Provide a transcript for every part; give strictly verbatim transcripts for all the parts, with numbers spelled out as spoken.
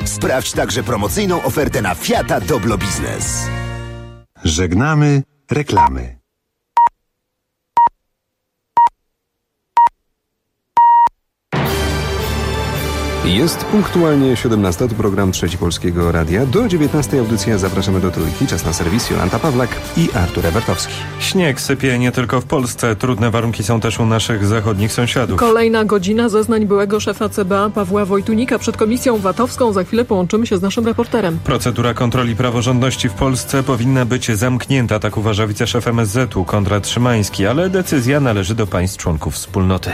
Sprawdź także promocyjną ofertę na Fiata Doblo Biznes. Żegnamy reklamy. Jest punktualnie siedemnasta, to program Trzeci Polskiego Radia. Do dziewiętnastej audycja zapraszamy do Trójki. Czas na serwis. Jolanta Pawlak i Artur Ebertowski. Śnieg sypie nie tylko w Polsce. Trudne warunki są też u naszych zachodnich sąsiadów. Kolejna godzina zeznań byłego szefa C B A Pawła Wojtunika przed Komisją Vatowską. Za chwilę połączymy się z naszym reporterem. Procedura kontroli praworządności w Polsce powinna być zamknięta, tak uważa wiceszef M S Z u Konrad Szymański, ale decyzja należy do państw członków wspólnoty.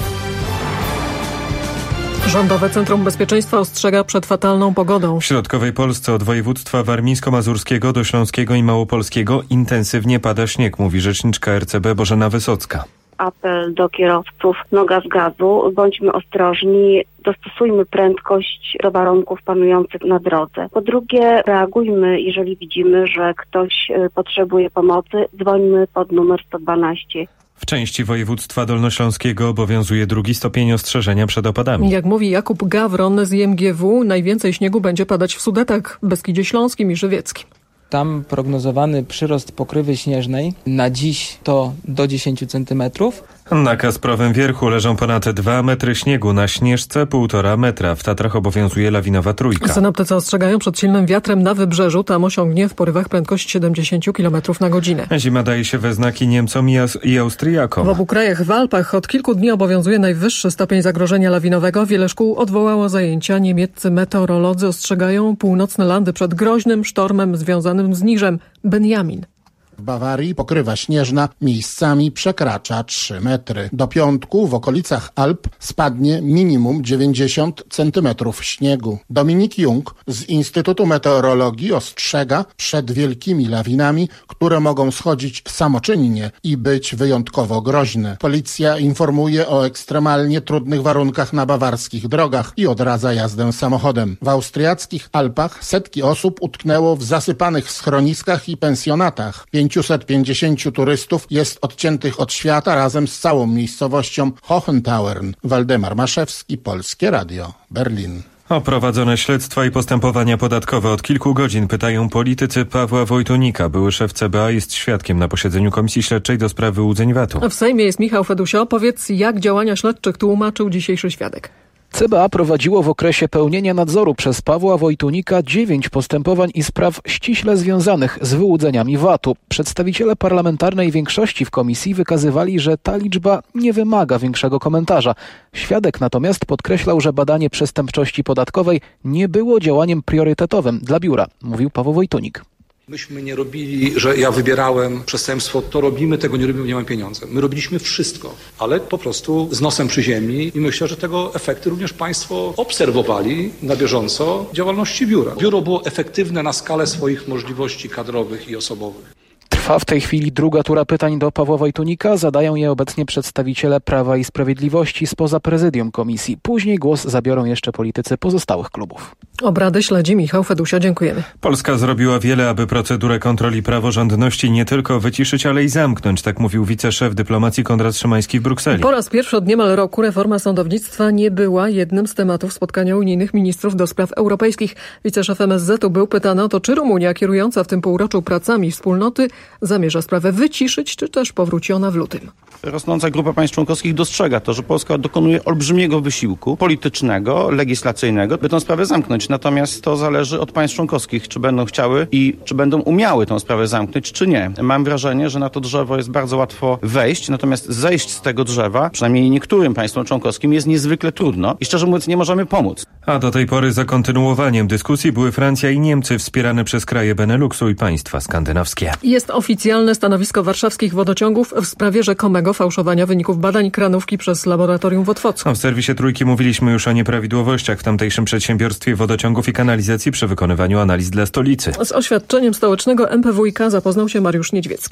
Rządowe Centrum Bezpieczeństwa ostrzega przed fatalną pogodą. W środkowej Polsce od województwa warmińsko-mazurskiego do śląskiego i małopolskiego intensywnie pada śnieg, mówi rzeczniczka R C B Bożena Wysocka. Apel do kierowców, noga z gazu, bądźmy ostrożni, dostosujmy prędkość do warunków panujących na drodze. Po drugie, reagujmy, jeżeli widzimy, że ktoś potrzebuje pomocy, dzwońmy pod numer sto dwanaście. W części województwa dolnośląskiego obowiązuje drugi stopień ostrzeżenia przed opadami. Jak mówi Jakub Gawron z I M G W, najwięcej śniegu będzie padać w Sudetach, Beskidzie Śląskim i Żywieckim. Tam prognozowany przyrost pokrywy śnieżnej na dziś to do dziesięć centymetrów. Na Kasprowym Wierchu leżą ponad dwa metry śniegu, na Śnieżce półtora metra. W Tatrach obowiązuje lawinowa trójka. Synoptycy ostrzegają przed silnym wiatrem na wybrzeżu. Tam osiągnie w porywach prędkość siedemdziesiąt kilometrów na godzinę. Zima daje się we znaki Niemcom i, Aus- i Austriakom. W obu krajach w Alpach od kilku dni obowiązuje najwyższy stopień zagrożenia lawinowego. Wiele szkół odwołało zajęcia. Niemieccy meteorolodzy ostrzegają północne landy przed groźnym sztormem związanym z niżem Benjamin. W Bawarii pokrywa śnieżna miejscami przekracza trzy metry. Do piątku w okolicach Alp spadnie minimum dziewięćdziesiąt centymetrów śniegu. Dominik Jung z Instytutu Meteorologii ostrzega przed wielkimi lawinami, które mogą schodzić samoczynnie i być wyjątkowo groźne. Policja informuje o ekstremalnie trudnych warunkach na bawarskich drogach i odradza jazdę samochodem. W austriackich Alpach setki osób utknęło w zasypanych schroniskach i pensjonatach. pięćset pięćdziesięciu turystów jest odciętych od świata razem z całą miejscowością Hochentauern. Waldemar Maszewski, Polskie Radio, Berlin. O prowadzone śledztwa i postępowania podatkowe od kilku godzin pytają politycy Pawła Wojtunika. Były szef C B A jest świadkiem na posiedzeniu Komisji Śledczej do spraw wyłudzeń V A T u. W Sejmie jest Michał Fedusio. Powiedz, jak działania śledczych tłumaczył dzisiejszy świadek. C B A prowadziło w okresie pełnienia nadzoru przez Pawła Wojtunika dziewięć postępowań i spraw ściśle związanych z wyłudzeniami V A T u. Przedstawiciele parlamentarnej większości w komisji wykazywali, że ta liczba nie wymaga większego komentarza. Świadek natomiast podkreślał, że badanie przestępczości podatkowej nie było działaniem priorytetowym dla biura, mówił Paweł Wojtunik. Myśmy nie robili, że ja wybierałem przestępstwo, to robimy, tego nie robimy, nie mamy pieniędzy. My robiliśmy wszystko, ale po prostu z nosem przy ziemi i myślę, że tego efekty również Państwo obserwowali na bieżąco w działalności biura. Biuro było efektywne na skalę swoich możliwości kadrowych i osobowych. Trwa w tej chwili druga tura pytań do Pawła Wojtunika. Zadają je obecnie przedstawiciele Prawa i Sprawiedliwości spoza prezydium komisji. Później głos zabiorą jeszcze politycy pozostałych klubów. Obrady śledzi Michał Fedusio. Dziękujemy. Polska zrobiła wiele, aby procedurę kontroli praworządności nie tylko wyciszyć, ale i zamknąć, tak mówił wiceszef dyplomacji Konrad Szymański w Brukseli. Po raz pierwszy od niemal roku reforma sądownictwa nie była jednym z tematów spotkania unijnych ministrów do spraw europejskich. Wiceszef M S Z u był pytany o to, czy Rumunia, kierująca w tym półroczu pracami wspólnoty, zamierza sprawę wyciszyć, czy też powróci ona w lutym. Rosnąca grupa państw członkowskich dostrzega to, że Polska dokonuje olbrzymiego wysiłku politycznego, legislacyjnego, by tę sprawę zamknąć. Natomiast to zależy od państw członkowskich, czy będą chciały i czy będą umiały tę sprawę zamknąć, czy nie. Mam wrażenie, że na to drzewo jest bardzo łatwo wejść, natomiast zejść z tego drzewa, przynajmniej niektórym państwom członkowskim, jest niezwykle trudno i szczerze mówiąc nie możemy pomóc. A do tej pory za kontynuowaniem dyskusji były Francja i Niemcy, wspierane przez kraje Beneluxu i państwa skandynawskie. Jest oficjalne stanowisko warszawskich wodociągów w sprawie rzekomego fałszowania wyników badań kranówki przez laboratorium w Otwocku. A w serwisie Trójki mówiliśmy już o nieprawidłowościach w tamtejszym przedsiębiorstwie wodociągów i kanalizacji przy wykonywaniu analiz dla stolicy. Z oświadczeniem stołecznego M P W iK zapoznał się Mariusz Niedźwiecki.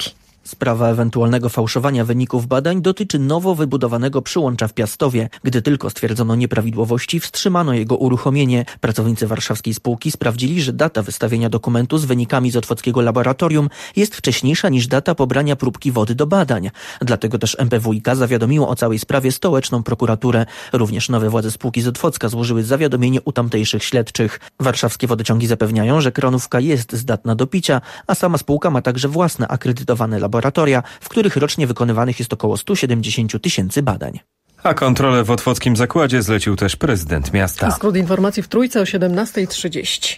Sprawa ewentualnego fałszowania wyników badań dotyczy nowo wybudowanego przyłącza w Piastowie. Gdy tylko stwierdzono nieprawidłowości, wstrzymano jego uruchomienie. Pracownicy warszawskiej spółki sprawdzili, że data wystawienia dokumentu z wynikami z otwockiego laboratorium jest wcześniejsza niż data pobrania próbki wody do badań. Dlatego też M P W i K zawiadomiło o całej sprawie stołeczną prokuraturę. Również nowe władze spółki z Otwocka złożyły zawiadomienie u tamtejszych śledczych. Warszawskie wodociągi zapewniają, że Kronówka jest zdatna do picia, a sama spółka ma także własne akredytowane laboratoria, w których rocznie wykonywanych jest około sto siedemdziesiąt tysięcy badań. A kontrolę w otwockim zakładzie zlecił też prezydent miasta. Skrót informacji w Trójce o siedemnasta trzydzieści.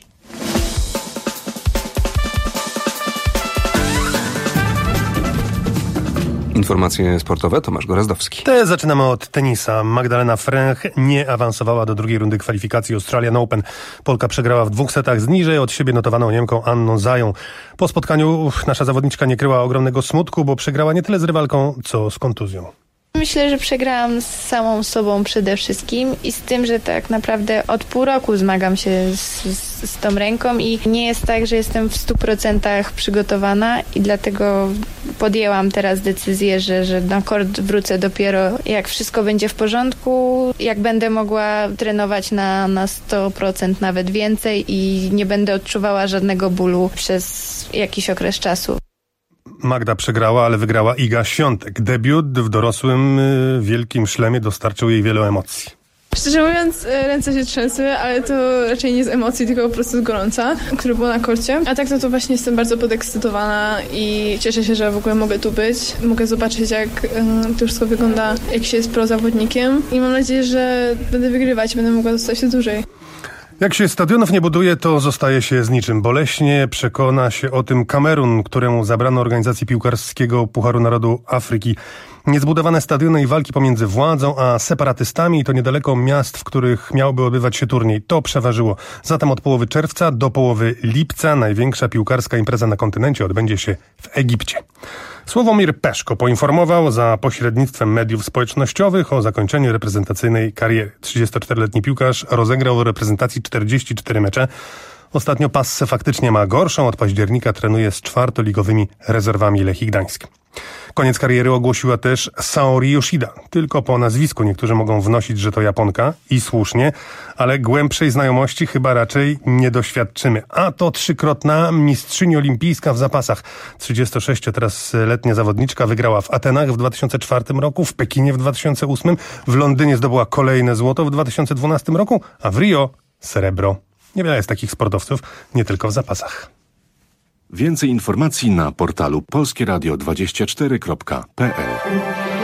Informacje sportowe, Tomasz Gorazdowski. Te zaczynamy od tenisa. Magdalena Fręch nie awansowała do drugiej rundy kwalifikacji Australian Open. Polka przegrała w dwóch setach z niżej od siebie notowaną Niemką Anną Zają. Po spotkaniu nasza zawodniczka nie kryła ogromnego smutku, bo przegrała nie tyle z rywalką, co z kontuzją. Myślę, że przegrałam z samą sobą przede wszystkim i z tym, że tak naprawdę od pół roku zmagam się z, z, z tą ręką i nie jest tak, że jestem w stu procentach przygotowana i dlatego podjęłam teraz decyzję, że, że na kort wrócę dopiero jak wszystko będzie w porządku, jak będę mogła trenować na, na sto procent nawet więcej i nie będę odczuwała żadnego bólu przez jakiś okres czasu. Magda przegrała, ale wygrała Iga Świątek. Debiut w dorosłym, wielkim szlemie dostarczył jej wielu emocji. Szczerze mówiąc, ręce się trzęsły, ale to raczej nie z emocji, tylko po prostu z gorąca, które było na korcie. A tak to, to właśnie jestem bardzo podekscytowana i cieszę się, że w ogóle mogę tu być. Mogę zobaczyć, jak to wszystko wygląda, jak się jest pro zawodnikiem i mam nadzieję, że będę wygrywać i będę mogła zostać tu dłużej. Jak się stadionów nie buduje, to zostaje się z niczym. Boleśnie przekona się o tym Kamerun, któremu zabrano organizacji piłkarskiego Pucharu Narodu Afryki. Niezbudowane stadiony i walki pomiędzy władzą a separatystami to niedaleko miast, w których miałby odbywać się turniej. To przeważyło. Zatem od połowy czerwca do połowy lipca największa piłkarska impreza na kontynencie odbędzie się w Egipcie. Sławomir Peszko poinformował za pośrednictwem mediów społecznościowych o zakończeniu reprezentacyjnej kariery. trzydziestoczteroletni piłkarz rozegrał w reprezentacji czterdzieści cztery mecze. Ostatnio passę faktycznie ma gorszą. Od października trenuje z czwartoligowymi rezerwami Lechii Gdańsk. Koniec kariery ogłosiła też Saori Yoshida. Tylko po nazwisku niektórzy mogą wnosić, że to Japonka i słusznie, ale głębszej znajomości chyba raczej nie doświadczymy. A to trzykrotna mistrzyni olimpijska w zapasach. trzydziestosześcioletnia zawodniczka wygrała w Atenach w dwa tysiące czwartym roku, w Pekinie w dwa tysiące ósmym, w Londynie zdobyła kolejne złoto w dwa tysiące dwunastym roku, a w Rio srebro. Niewiele jest takich sportowców, nie tylko w zapasach. Więcej informacji na portalu polskie radio dwadzieścia cztery kropka p l.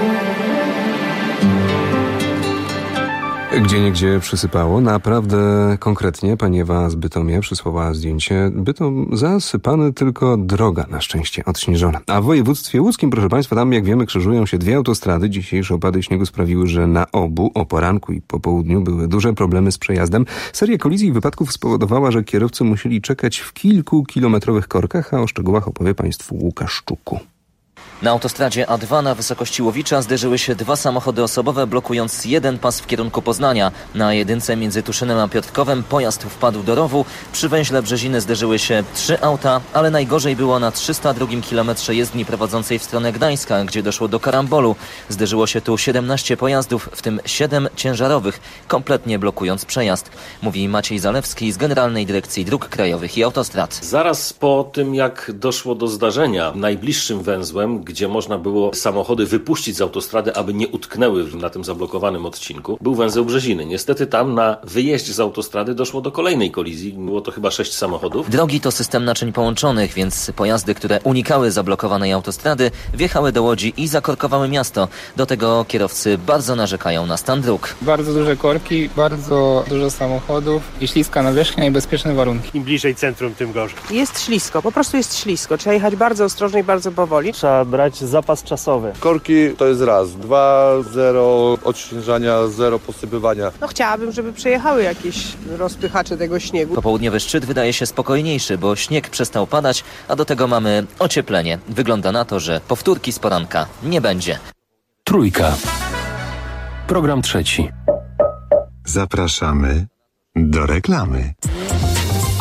Gdzieniegdzie przysypało, naprawdę konkretnie. Pani Ewa z Bytomia przysłała zdjęcie. Bytom zasypany, tylko droga na szczęście odśnieżona. A w województwie łódzkim, proszę Państwa, tam jak wiemy krzyżują się dwie autostrady. Dzisiejsze opady śniegu sprawiły, że na obu o poranku i po południu były duże problemy z przejazdem. Seria kolizji i wypadków spowodowała, że kierowcy musieli czekać w kilkukilometrowych korkach, a o szczegółach opowie Państwu Łukasz Szczuku. Na autostradzie A dwa na wysokości Łowicza zderzyły się dwa samochody osobowe, blokując jeden pas w kierunku Poznania. Na jedynce między Tuszynem a Piotrkowem pojazd wpadł do rowu. Przy węźle Brzeziny zderzyły się trzy auta, ale najgorzej było na trzysta drugim kilometrze jezdni prowadzącej w stronę Gdańska, gdzie doszło do karambolu. Zderzyło się tu siedemnaście pojazdów, w tym siedem ciężarowych, kompletnie blokując przejazd. Mówi Maciej Zalewski z Generalnej Dyrekcji Dróg Krajowych i Autostrad. Zaraz po tym, jak doszło do zdarzenia, najbliższym węzłem, gdzie można było samochody wypuścić z autostrady, aby nie utknęły na tym zablokowanym odcinku, był węzeł Brzeziny. Niestety tam na wyjeździe z autostrady doszło do kolejnej kolizji. Było to chyba sześć samochodów. Drogi to system naczyń połączonych, więc pojazdy, które unikały zablokowanej autostrady, wjechały do Łodzi i zakorkowały miasto. Do tego kierowcy bardzo narzekają na stan dróg. Bardzo duże korki, bardzo dużo samochodów i śliska nawierzchnia i bezpieczne warunki. Im bliżej centrum, tym gorzej. Jest ślisko, po prostu jest ślisko. Trzeba jechać bardzo ostrożnie i bardzo powoli. Trzeba brać zapas czasowy. Korki to jest raz, dwa, zero odśnieżania, zero posypywania. No chciałabym, żeby przejechały jakieś rozpychacze tego śniegu. Popołudniowy szczyt wydaje się spokojniejszy, bo śnieg przestał padać, a do tego mamy ocieplenie. Wygląda na to, że powtórki z poranka nie będzie. Trójka. Program trzeci. Zapraszamy do reklamy.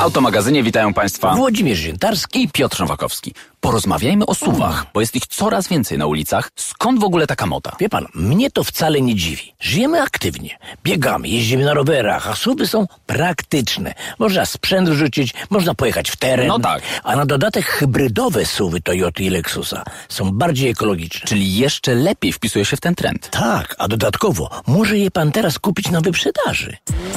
W Automagazynie witają Państwa Włodzimierz Ziętarski i Piotr Nowakowski. Porozmawiajmy o suwach, bo jest ich coraz więcej na ulicach. Skąd w ogóle taka moda? Wie pan, mnie to wcale nie dziwi. Żyjemy aktywnie, biegamy, jeździmy na rowerach, a suwy są praktyczne. Można sprzęt rzucić, można pojechać w teren. No tak. A na dodatek hybrydowe suwy Toyoty i Lexusa są bardziej ekologiczne. Czyli jeszcze lepiej wpisuje się w ten trend. Tak, a dodatkowo może je pan teraz kupić na wyprzedaży.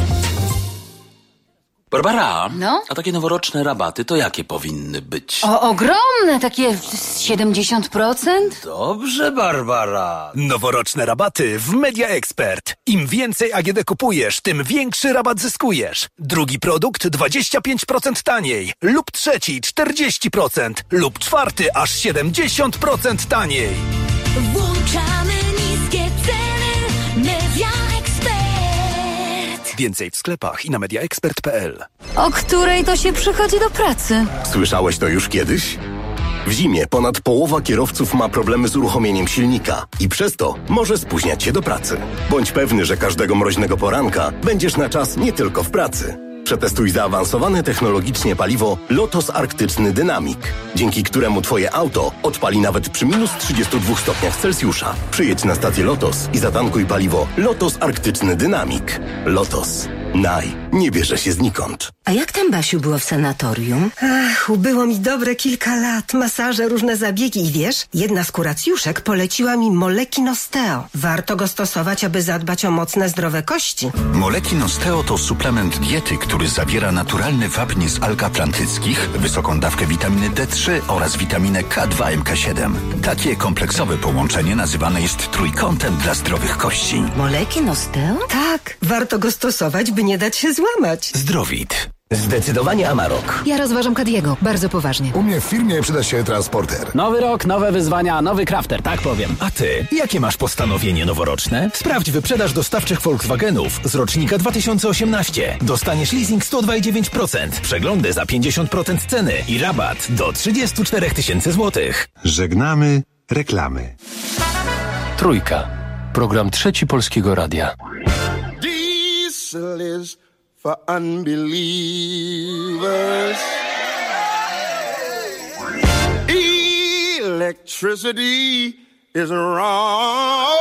Barbara, no? A takie noworoczne rabaty to jakie powinny być? O, ogromne, takie siedemdziesiąt procent? Dobrze, Barbara. Noworoczne rabaty w Media Expert. Im więcej A G D kupujesz, tym większy rabat zyskujesz. Drugi produkt dwadzieścia pięć procent taniej, lub trzeci czterdzieści procent, lub czwarty aż siedemdziesiąt procent taniej. Włączamy niskie ceny. Media Expert. Więcej w sklepach i na mediaexpert kropka p l. O której to się przychodzi do pracy? Słyszałeś to już kiedyś? W zimie ponad połowa kierowców ma problemy z uruchomieniem silnika i przez to może spóźniać się do pracy. Bądź pewny, że każdego mroźnego poranka będziesz na czas nie tylko w pracy. Przetestuj zaawansowane technologicznie paliwo Lotos Arktyczny Dynamic, dzięki któremu Twoje auto odpali nawet przy minus trzydziestu dwóch stopniach Celsjusza. Przyjedź na stację Lotos i zatankuj paliwo Lotos Arktyczny Dynamic. Lotos. Naj. Nie bierze się znikąd. A jak tam, Basiu, było w sanatorium? Ach, ubyło mi dobre kilka lat. Masaże, różne zabiegi i wiesz, jedna z kuracjuszek poleciła mi Molekin Osteo. Warto go stosować, aby zadbać o mocne, zdrowe kości. Molekin Osteo to suplement diety, który zawiera naturalny wapń z alg atlantyckich, wysoką dawkę witaminy D trzy oraz witaminę K dwa M K siedem. Takie kompleksowe połączenie nazywane jest trójkątem dla zdrowych kości. Molekin Osteo? Tak, warto go stosować, by nie dać się złamać. Zdrowit. Zdecydowanie Amarok. Ja rozważam Caddiego, bardzo poważnie. U mnie w firmie przyda się transporter. Nowy rok, nowe wyzwania, nowy crafter, tak powiem. A ty, jakie masz postanowienie noworoczne? Sprawdź wyprzedaż dostawczych Volkswagenów z rocznika dwa tysiące osiemnastego. Dostaniesz leasing sto dwa i dziewięć procent, przeglądy za pięćdziesiąt procent ceny i rabat do trzydzieści cztery tysiące złotych. Żegnamy reklamy. Trójka. Program Trzeci Polskiego Radia. Diesel is for unbelievers. Electricity is wrong.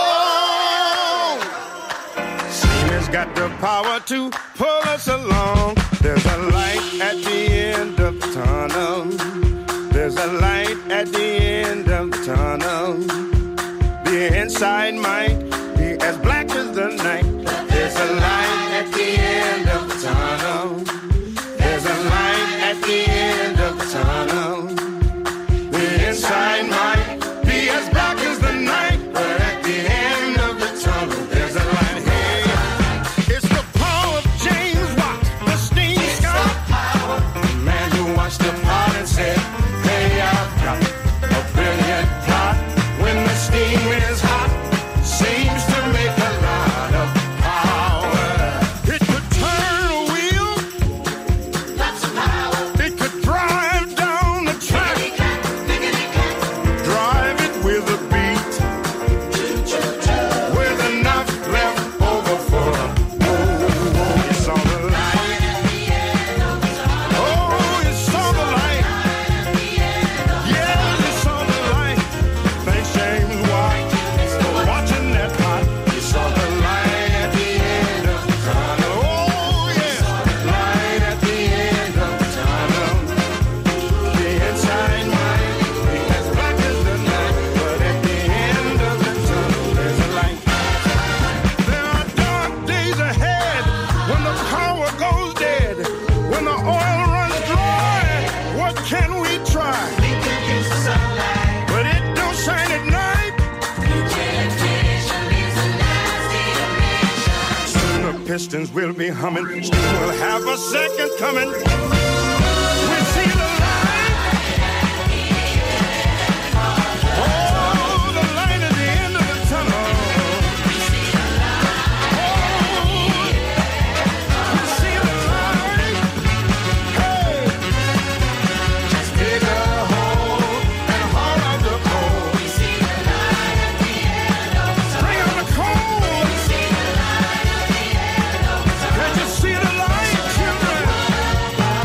Steam has got the power to pull us along. There's a light at the end of the tunnel. There's a light at the end of the tunnel. The inside might be as black as the night. There's a light at the end of the tunnel. There's a light at the end of the tunnel. The inside might be as black as the night, but at the end of the tunnel, there's a light. Hey, it's the power of James Watt, the steam scout, the man who watched the pot and said, hey, I've got a brilliant plot. When the steam is hot, seems to make a lot of power. It could turn a wheel, lots of power. It could drive down the track, drive it with a beat, with enough left over for a whoa, whoa. You saw the light, oh, you saw the light, yeah, you saw the light. Thanks, James Watt, for watching that pot. You saw the light at the end of the tunnel. Oh, yeah, light at the end of the tunnel. The inside might be as black as the night, but at the end of the tunnel, there's a light. There are dark days ahead when the power goes dead, when the oil runs dry. What can we try? We can use the sunlight, but it don't shine at night. Soon the pistons will be humming. Steam will have a second coming. We see the light. Oh, the light at the end of the tunnel. We see the light. We see the light. Hey, just dig a hole and haul out the coal. We see the light at the end of the tunnel. Bring out the coal. We see the light at the end of the tunnel. Can't you see the light, children?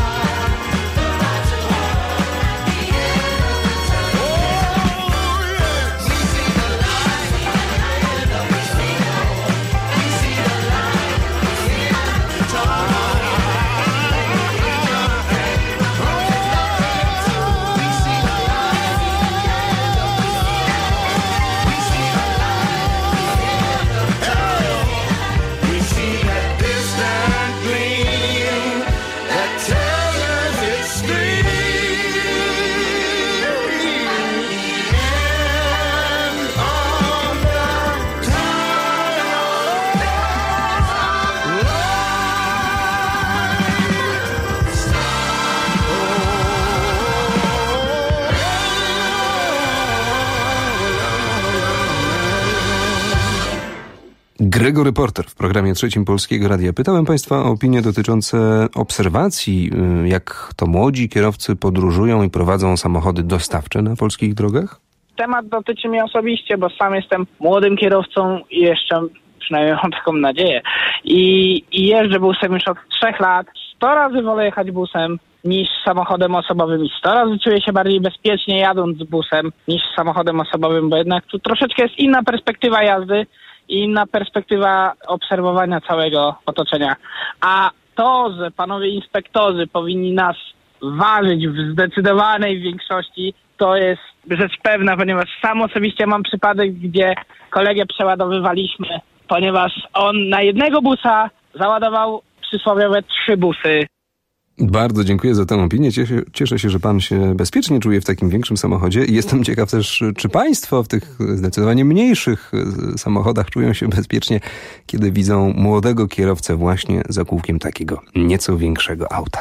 Gregory Porter w programie Trzecim Polskiego Radia. Pytałem Państwa o opinie dotyczące obserwacji, jak to młodzi kierowcy podróżują i prowadzą samochody dostawcze na polskich drogach. Temat dotyczy mnie osobiście, bo sam jestem młodym kierowcą i jeszcze przynajmniej mam taką nadzieję. I, i jeżdżę busem już od trzech lat. Sto razy wolę jechać busem niż samochodem osobowym i sto razy czuję się bardziej bezpiecznie jadąc busem niż samochodem osobowym, bo jednak tu troszeczkę jest inna perspektywa jazdy i inna perspektywa obserwowania całego otoczenia. A to, że panowie inspektorzy powinni nas ważyć w zdecydowanej większości, to jest rzecz pewna, ponieważ sam osobiście mam przypadek, gdzie kolegę przeładowywaliśmy, ponieważ on na jednego busa załadował przysłowiowe trzy busy. Bardzo dziękuję za tę opinię. Cieszę, cieszę się, że pan się bezpiecznie czuje w takim większym samochodzie i jestem ciekaw też, czy państwo w tych zdecydowanie mniejszych samochodach czują się bezpiecznie, kiedy widzą młodego kierowcę właśnie za kółkiem takiego nieco większego auta.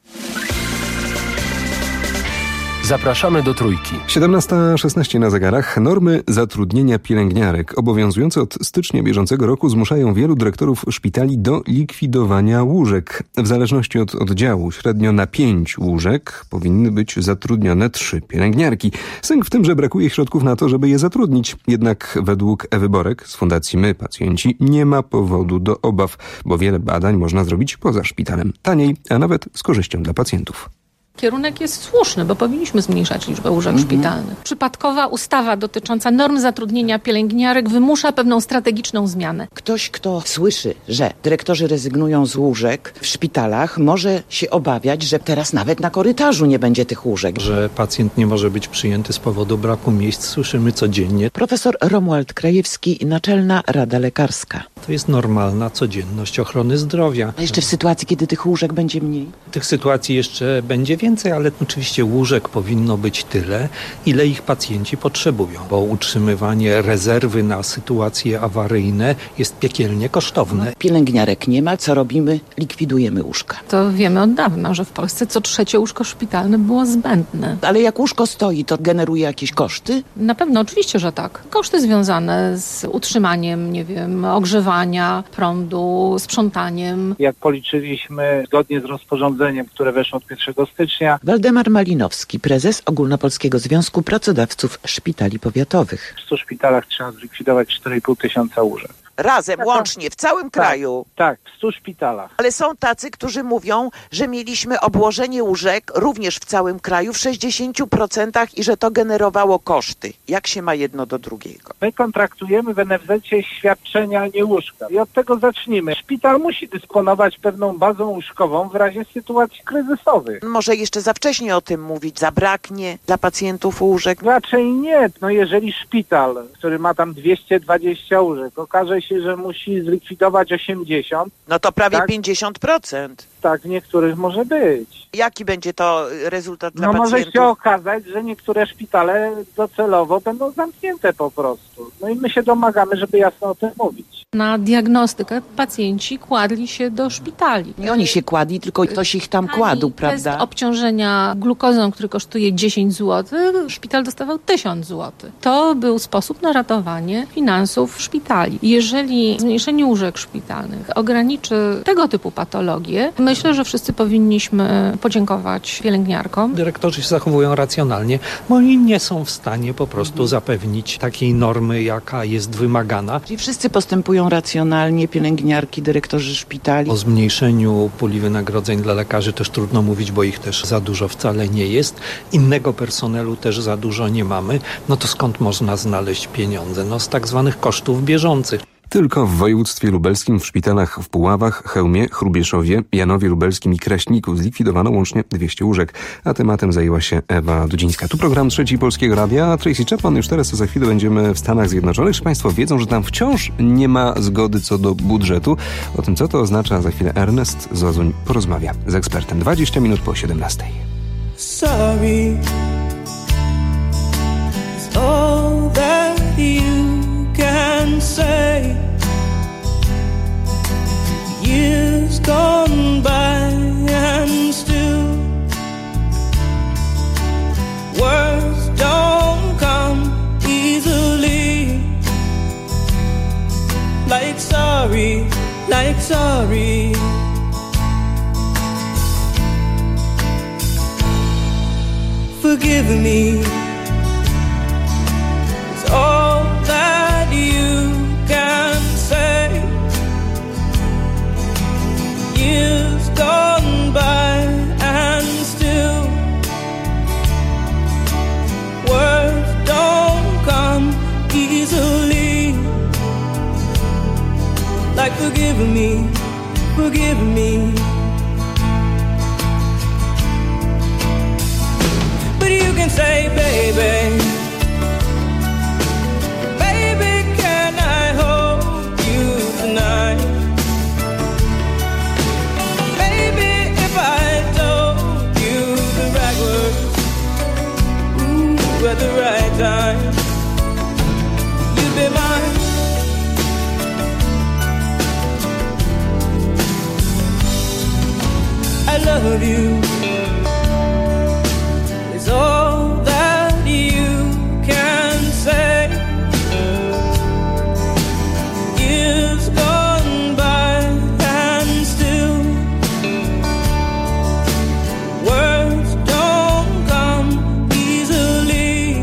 Zapraszamy do Trójki. siedemnasta szesnaście na zegarach. Normy zatrudnienia pielęgniarek obowiązujące od stycznia bieżącego roku zmuszają wielu dyrektorów szpitali do likwidowania łóżek. W zależności od oddziału średnio na pięć łóżek powinny być zatrudnione trzy pielęgniarki. Sęk w tym, że brakuje środków na to, żeby je zatrudnić. Jednak według Ewy Borek z Fundacji My Pacjenci nie ma powodu do obaw, bo wiele badań można zrobić poza szpitalem. Taniej, a nawet z korzyścią dla pacjentów. Kierunek jest słuszny, bo powinniśmy zmniejszać liczbę łóżek mhm. szpitalnych. Przypadkowa ustawa dotycząca norm zatrudnienia pielęgniarek wymusza pewną strategiczną zmianę. Ktoś, kto słyszy, że dyrektorzy rezygnują z łóżek w szpitalach, może się obawiać, że teraz nawet na korytarzu nie będzie tych łóżek. Że pacjent nie może być przyjęty z powodu braku miejsc, słyszymy codziennie. Profesor Romuald Krajewski, Naczelna Rada Lekarska. To jest normalna codzienność ochrony zdrowia. A jeszcze w sytuacji, kiedy tych łóżek będzie mniej? Tych sytuacji jeszcze będzie więcej, ale oczywiście łóżek powinno być tyle, ile ich pacjenci potrzebują, bo utrzymywanie rezerwy na sytuacje awaryjne jest piekielnie kosztowne. Pielęgniarek nie ma, co robimy? Likwidujemy łóżka. To wiemy od dawna, że w Polsce co trzecie łóżko szpitalne było zbędne. Ale jak łóżko stoi, to generuje jakieś koszty? Na pewno, oczywiście, że tak. Koszty związane z utrzymaniem, nie wiem, ogrzewania, prądu, sprzątaniem. Jak policzyliśmy zgodnie z rozporządzeniem, które weszło od pierwszego stycznia. Waldemar Malinowski, prezes Ogólnopolskiego Związku Pracodawców Szpitali Powiatowych. W stu szpitalach trzeba zlikwidować cztery i pół tysiąca łóżek. Razem, tak, łącznie, w całym tak, kraju. Tak, w stu szpitalach. Ale są tacy, którzy mówią, że mieliśmy obłożenie łóżek również w całym kraju w sześćdziesięciu procentach i że to generowało koszty. Jak się ma jedno do drugiego? My kontraktujemy w en ef zecie świadczenia, a nie łóżka. I od tego zacznijmy. Szpital musi dysponować pewną bazą łóżkową w razie sytuacji kryzysowych. Może jeszcze za wcześnie o tym mówić. Zabraknie dla pacjentów łóżek? Raczej nie. No jeżeli szpital, który ma tam dwieście dwadzieścia łóżek, okaże się, że musi zlikwidować osiemdziesiąt. No to prawie tak? pięćdziesiąt procent. Tak, w niektórych może być. Jaki będzie to rezultat dla no pacjentów? No może się okazać, że niektóre szpitale docelowo będą zamknięte po prostu. No i my się domagamy, żeby jasno o tym mówić. Na diagnostykę pacjenci kładli się do szpitali. Nie oni się kładli, tylko ktoś ich tam kładł, prawda? Test obciążenia glukozą, który kosztuje dziesięć złotych, szpital dostawał tysiąc złotych. To był sposób na ratowanie finansów szpitali. Jeżeli zmniejszenie łóżek szpitalnych ograniczy tego typu patologie, myślę, że wszyscy powinniśmy podziękować pielęgniarkom. Dyrektorzy się zachowują racjonalnie, bo oni nie są w stanie po prostu mhm. zapewnić takiej normy, jaka jest wymagana. Czyli wszyscy postępują racjonalnie, pielęgniarki, dyrektorzy szpitali. O zmniejszeniu puli wynagrodzeń dla lekarzy też trudno mówić, bo ich też za dużo wcale nie jest. Innego personelu też za dużo nie mamy. No to skąd można znaleźć pieniądze? No z tak zwanych kosztów bieżących. Tylko w województwie lubelskim w szpitalach w Puławach, Chełmie, Hrubieszowie, Janowie Lubelskim i Kraśniku zlikwidowano łącznie dwieście łóżek, a tematem zajęła się Ewa Dudzińska. Tu program Trzeci Polskiego Radia, a Tracy Chapman już teraz, to za chwilę będziemy w Stanach Zjednoczonych. Czy Państwo wiedzą, że tam wciąż nie ma zgody co do budżetu? O tym, co to oznacza, za chwilę Ernest Zozuń porozmawia z ekspertem. dwadzieścia minut po siedemnastej. Sorry, it's all that you can say. Years gone by and still words don't come easily like sorry. sorry. Forgive me. It's all that you can say. Years gone by and still words don't come easily. Like forgive me, forgive me. But you can say, baby, baby, can I hold you tonight? Baby, if I told you the right words, ooh, at the right time, you'd be mine. I love you. It's all that you can say. Years gone by and still words don't come easily.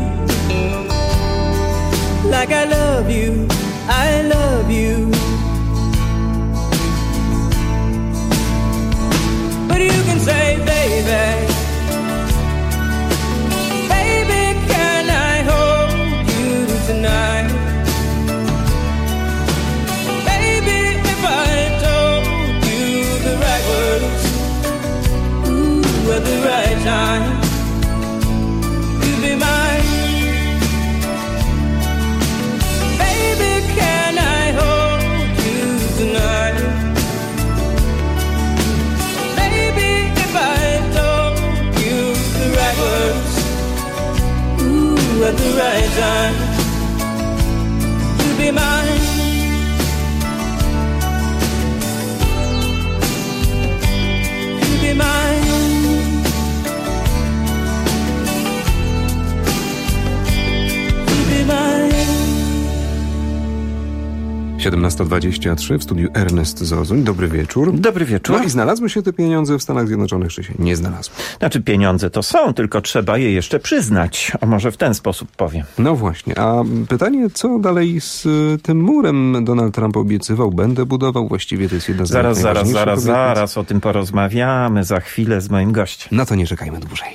Like I love you, I love you. But you can say, baby, baby, can I hold you tonight? Baby, if I told you the right words, ooh, at the right time, you'd be mine. Baby, can I hold you tonight? At the right time, you'll be mine. You'll be mine. You'll be mine. siedemnasta dwadzieścia trzy w studiu Ernest Zozuń. Dobry wieczór. Dobry wieczór. No i znalazły się te pieniądze w Stanach Zjednoczonych, czy się nie znalazły? Znaczy pieniądze to są, tylko trzeba je jeszcze przyznać. A może w ten sposób powiem. No właśnie. A pytanie, co dalej z tym murem Donald Trump obiecywał? Będę budował. Właściwie to jest jedna z Zaraz, zaraz, zaraz, obietnic. zaraz o tym porozmawiamy za chwilę z moim gościem. No to nie czekajmy dłużej.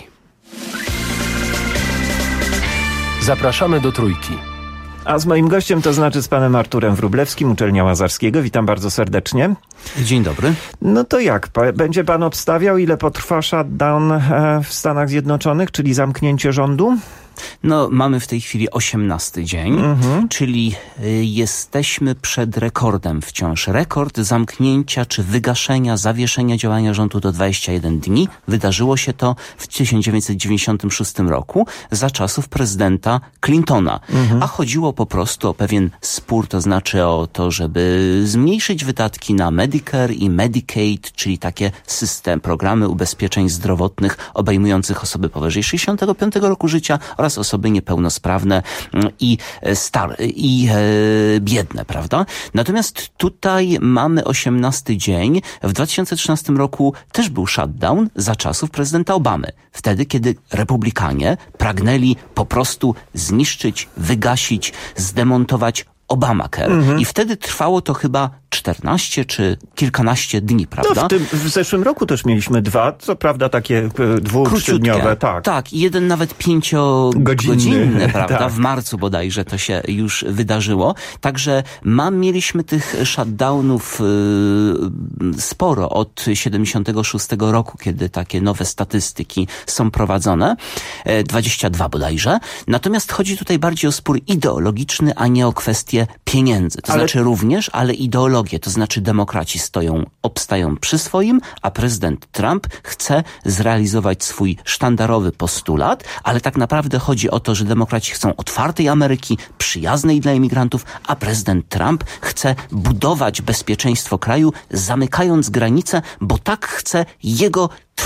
Zapraszamy do Trójki. A z moim gościem, to znaczy z panem Arturem Wróblewskim, Uczelnia Łazarskiego. Witam bardzo serdecznie. Dzień dobry. No to jak? Będzie pan obstawiał, ile potrwa shutdown w Stanach Zjednoczonych, czyli zamknięcie rządu? No, mamy w tej chwili osiemnasty dzień, mhm. czyli y, jesteśmy przed rekordem wciąż. Rekord zamknięcia czy wygaszenia, zawieszenia działania rządu to dwadzieścia jeden dni. Wydarzyło się to w tysiąc dziewięćset dziewięćdziesiątym szóstym roku za czasów prezydenta Clintona. Mhm. A chodziło po prostu o pewien spór, to znaczy o to, żeby zmniejszyć wydatki na Medicare i Medicaid, czyli takie system, programy ubezpieczeń zdrowotnych obejmujących osoby powyżej sześćdziesiątego piątego roku życia oraz osoby niepełnosprawne i stare, i e, biedne, prawda? Natomiast tutaj mamy osiemnasty dzień. W dwa tysiące trzynastym roku też był shutdown za czasów prezydenta Obamy. Wtedy, kiedy republikanie pragnęli po prostu zniszczyć, wygasić, zdemontować Obamacare. Mhm. I wtedy trwało to chyba czternaście czy kilkanaście dni, prawda? No w, tym, w zeszłym roku też mieliśmy dwa, co prawda takie dwu, trzydniowe, tak. Tak, jeden nawet pięciogodzinny, prawda? Tak. W marcu bodajże to się już wydarzyło. Także mam, mieliśmy tych shutdownów y, sporo od siedemdziesiątego szóstego roku, kiedy takie nowe statystyki są prowadzone. dwadzieścia dwa bodajże. Natomiast chodzi tutaj bardziej o spór ideologiczny, a nie o kwestię pieniędzy. To ale... znaczy również, ale ideologię. To znaczy demokraci stoją, obstają przy swoim, a prezydent Trump chce zrealizować swój sztandarowy postulat, ale tak naprawdę chodzi o to, że demokraci chcą otwartej Ameryki, przyjaznej dla imigrantów, a prezydent Trump chce budować bezpieczeństwo kraju, zamykając granice, bo tak chce jego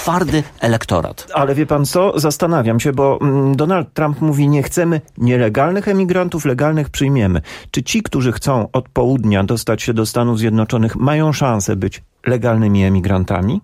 twardy elektorat. Ale wie pan co? Zastanawiam się, bo Donald Trump mówi, nie chcemy nielegalnych emigrantów, legalnych przyjmiemy. Czy ci, którzy chcą od południa dostać się do Stanów Zjednoczonych, mają szansę być legalnymi emigrantami?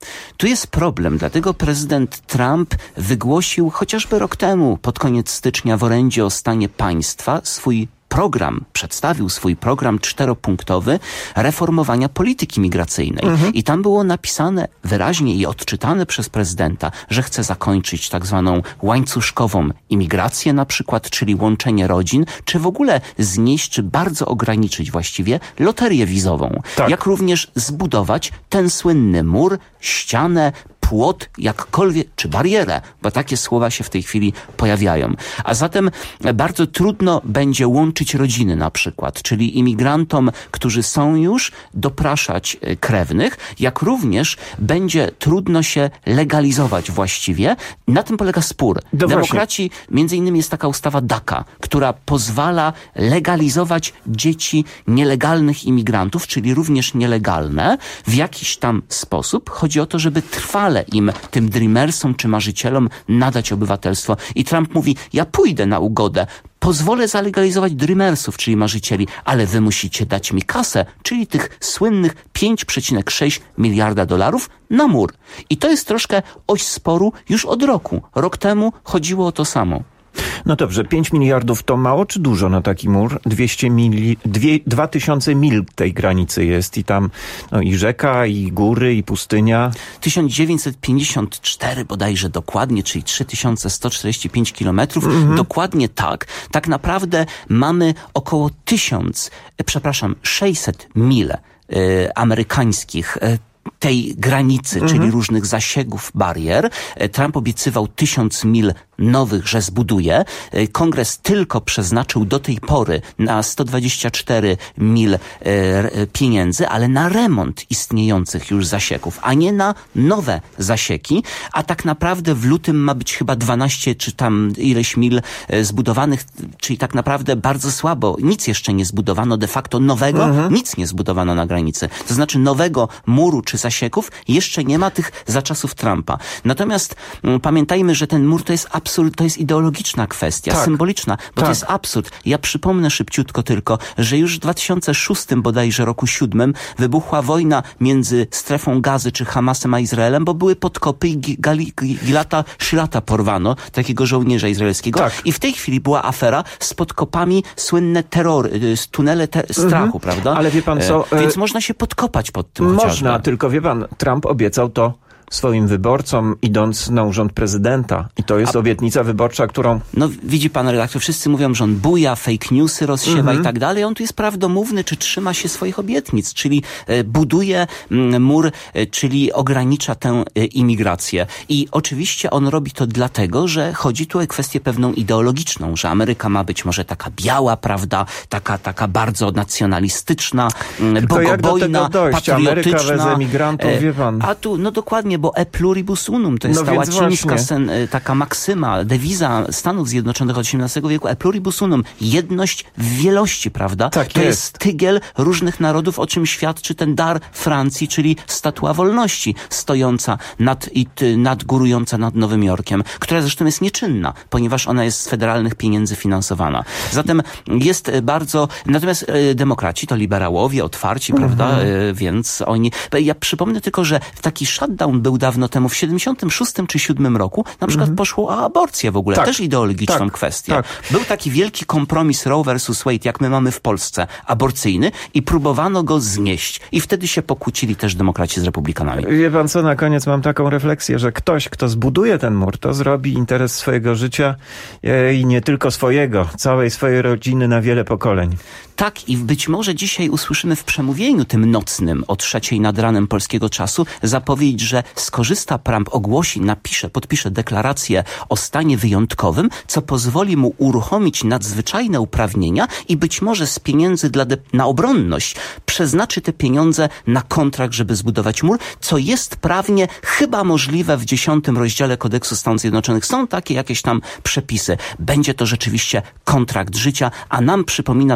Tu jest problem, dlatego prezydent Trump wygłosił chociażby rok temu, pod koniec stycznia w orędzie o stanie państwa, swój program, przedstawił swój program czteropunktowy reformowania polityki migracyjnej. Mhm. I tam było napisane wyraźnie i odczytane przez prezydenta, że chce zakończyć tak zwaną łańcuszkową imigrację na przykład, czyli łączenie rodzin, czy w ogóle znieść, czy bardzo ograniczyć właściwie loterię wizową. Tak. Jak również zbudować ten słynny mur, ścianę, płot, jakkolwiek, czy barierę, bo takie słowa się w tej chwili pojawiają. A zatem bardzo trudno będzie łączyć rodziny na przykład, czyli imigrantom, którzy są już, dopraszać krewnych, jak również będzie trudno się legalizować właściwie. Na tym polega spór. No Demokraci, właśnie. Między innymi jest taka ustawa DACA, która pozwala legalizować dzieci nielegalnych imigrantów, czyli również nielegalne, w jakiś tam sposób. Chodzi o to, żeby trwale im, tym dreamersom czy marzycielom nadać obywatelstwo. I Trump mówi, ja pójdę na ugodę, pozwolę zalegalizować dreamersów, czyli marzycieli, ale wy musicie dać mi kasę, czyli tych słynnych pięć przecinek sześć miliarda dolarów na mur. I to jest troszkę oś sporu już od roku. Rok temu chodziło o to samo. No dobrze, pięć miliardów to mało czy dużo na taki mur? dwieście mili, dwie, dwa tysiące mil tej granicy jest i tam no, i rzeka, i góry, i pustynia. tysiąc dziewięćset pięćdziesiąt cztery bodajże dokładnie, czyli trzy tysiące sto czterdzieści pięć kilometrów. Mhm. Dokładnie tak. Tak naprawdę mamy około tysiąc, przepraszam, sześćset mil y, amerykańskich y, tej granicy, mhm. czyli różnych zasiegów, barier. Trump obiecywał tysiąc mil nowych, że zbuduje. Kongres tylko przeznaczył do tej pory na sto dwadzieścia cztery mil e, pieniędzy, ale na remont istniejących już zasieków, a nie na nowe zasieki. A tak naprawdę w lutym ma być chyba dwanaście czy tam ileś mil e, zbudowanych, czyli tak naprawdę bardzo słabo. Nic jeszcze nie zbudowano, de facto nowego, mhm. nic nie zbudowano na granicy. To znaczy nowego muru czy zasieków jeszcze nie ma, tych za czasów Trumpa. Natomiast m, pamiętajmy, że ten mur to jest absurd, to jest ideologiczna kwestia, tak. symboliczna, bo tak. to jest absurd. Ja przypomnę szybciutko tylko, że już w dwa tysiące szóstym bodajże roku siódmym wybuchła wojna między strefą Gazy czy Hamasem a Izraelem, bo były podkopy i Gali, Gilata Szylata porwano, takiego żołnierza izraelskiego. Tak. I w tej chwili była afera z podkopami, słynne terrory, tunele te strachu, mhm. prawda? Ale wie pan co? E, więc e... można się podkopać pod tym Można, chociażby. Tylko wie pan, Trump obiecał to swoim wyborcom, idąc na urząd prezydenta. I to jest A... obietnica wyborcza, którą... No widzi pan redaktor, wszyscy mówią, że on buja, fake newsy rozsiewa mhm. i tak dalej. On tu jest prawdomówny, czy trzyma się swoich obietnic, czyli e, buduje m, mur, e, czyli ogranicza tę e, imigrację. I oczywiście on robi to dlatego, że chodzi tu o kwestię pewną ideologiczną, że Ameryka ma być może taka biała, prawda, taka, taka bardzo nacjonalistyczna, m, bogobojna, patriotyczna. Ameryka bez emigrantów, wie pan. A tu, no dokładnie, bo e pluribus unum, to jest no ta łacińska sen, taka maksyma, dewiza Stanów Zjednoczonych od osiemnastego wieku, e pluribus unum, jedność w wielości, prawda? Tak to jest. jest tygiel różnych narodów, o czym świadczy ten dar Francji, czyli Statua Wolności, stojąca nad, i nad górująca nad Nowym Jorkiem, która zresztą jest nieczynna, ponieważ ona jest z federalnych pieniędzy finansowana. Zatem jest bardzo, natomiast e, demokraci to liberałowie, otwarci, mhm. prawda? E, więc oni, ja przypomnę tylko, że taki shutdown był dawno temu, w siedemdziesiątym szóstym czy siódmym roku, na przykład mm-hmm. poszło o aborcję w ogóle, tak, też ideologiczną tak, kwestię. Tak. Był taki wielki kompromis Roe versus Wade, jak my mamy w Polsce, aborcyjny, i próbowano go znieść. I wtedy się pokłócili też demokraci z republikanami. Wie pan co, na koniec mam taką refleksję, że ktoś, kto zbuduje ten mur, to zrobi interes swojego życia e, i nie tylko swojego, całej swojej rodziny na wiele pokoleń. Tak, i być może dzisiaj usłyszymy w przemówieniu tym nocnym o trzeciej nad ranem polskiego czasu zapowiedź, że skorzysta Trump, ogłosi, napisze, podpisze deklarację o stanie wyjątkowym, co pozwoli mu uruchomić nadzwyczajne uprawnienia i być może z pieniędzy dla de- na obronność przeznaczy te pieniądze na kontrakt, żeby zbudować mur, co jest prawnie chyba możliwe w dziesiątym rozdziale Kodeksu Stanów Zjednoczonych. Są takie jakieś tam przepisy. Będzie to rzeczywiście kontrakt życia, a nam przypomina trochę ta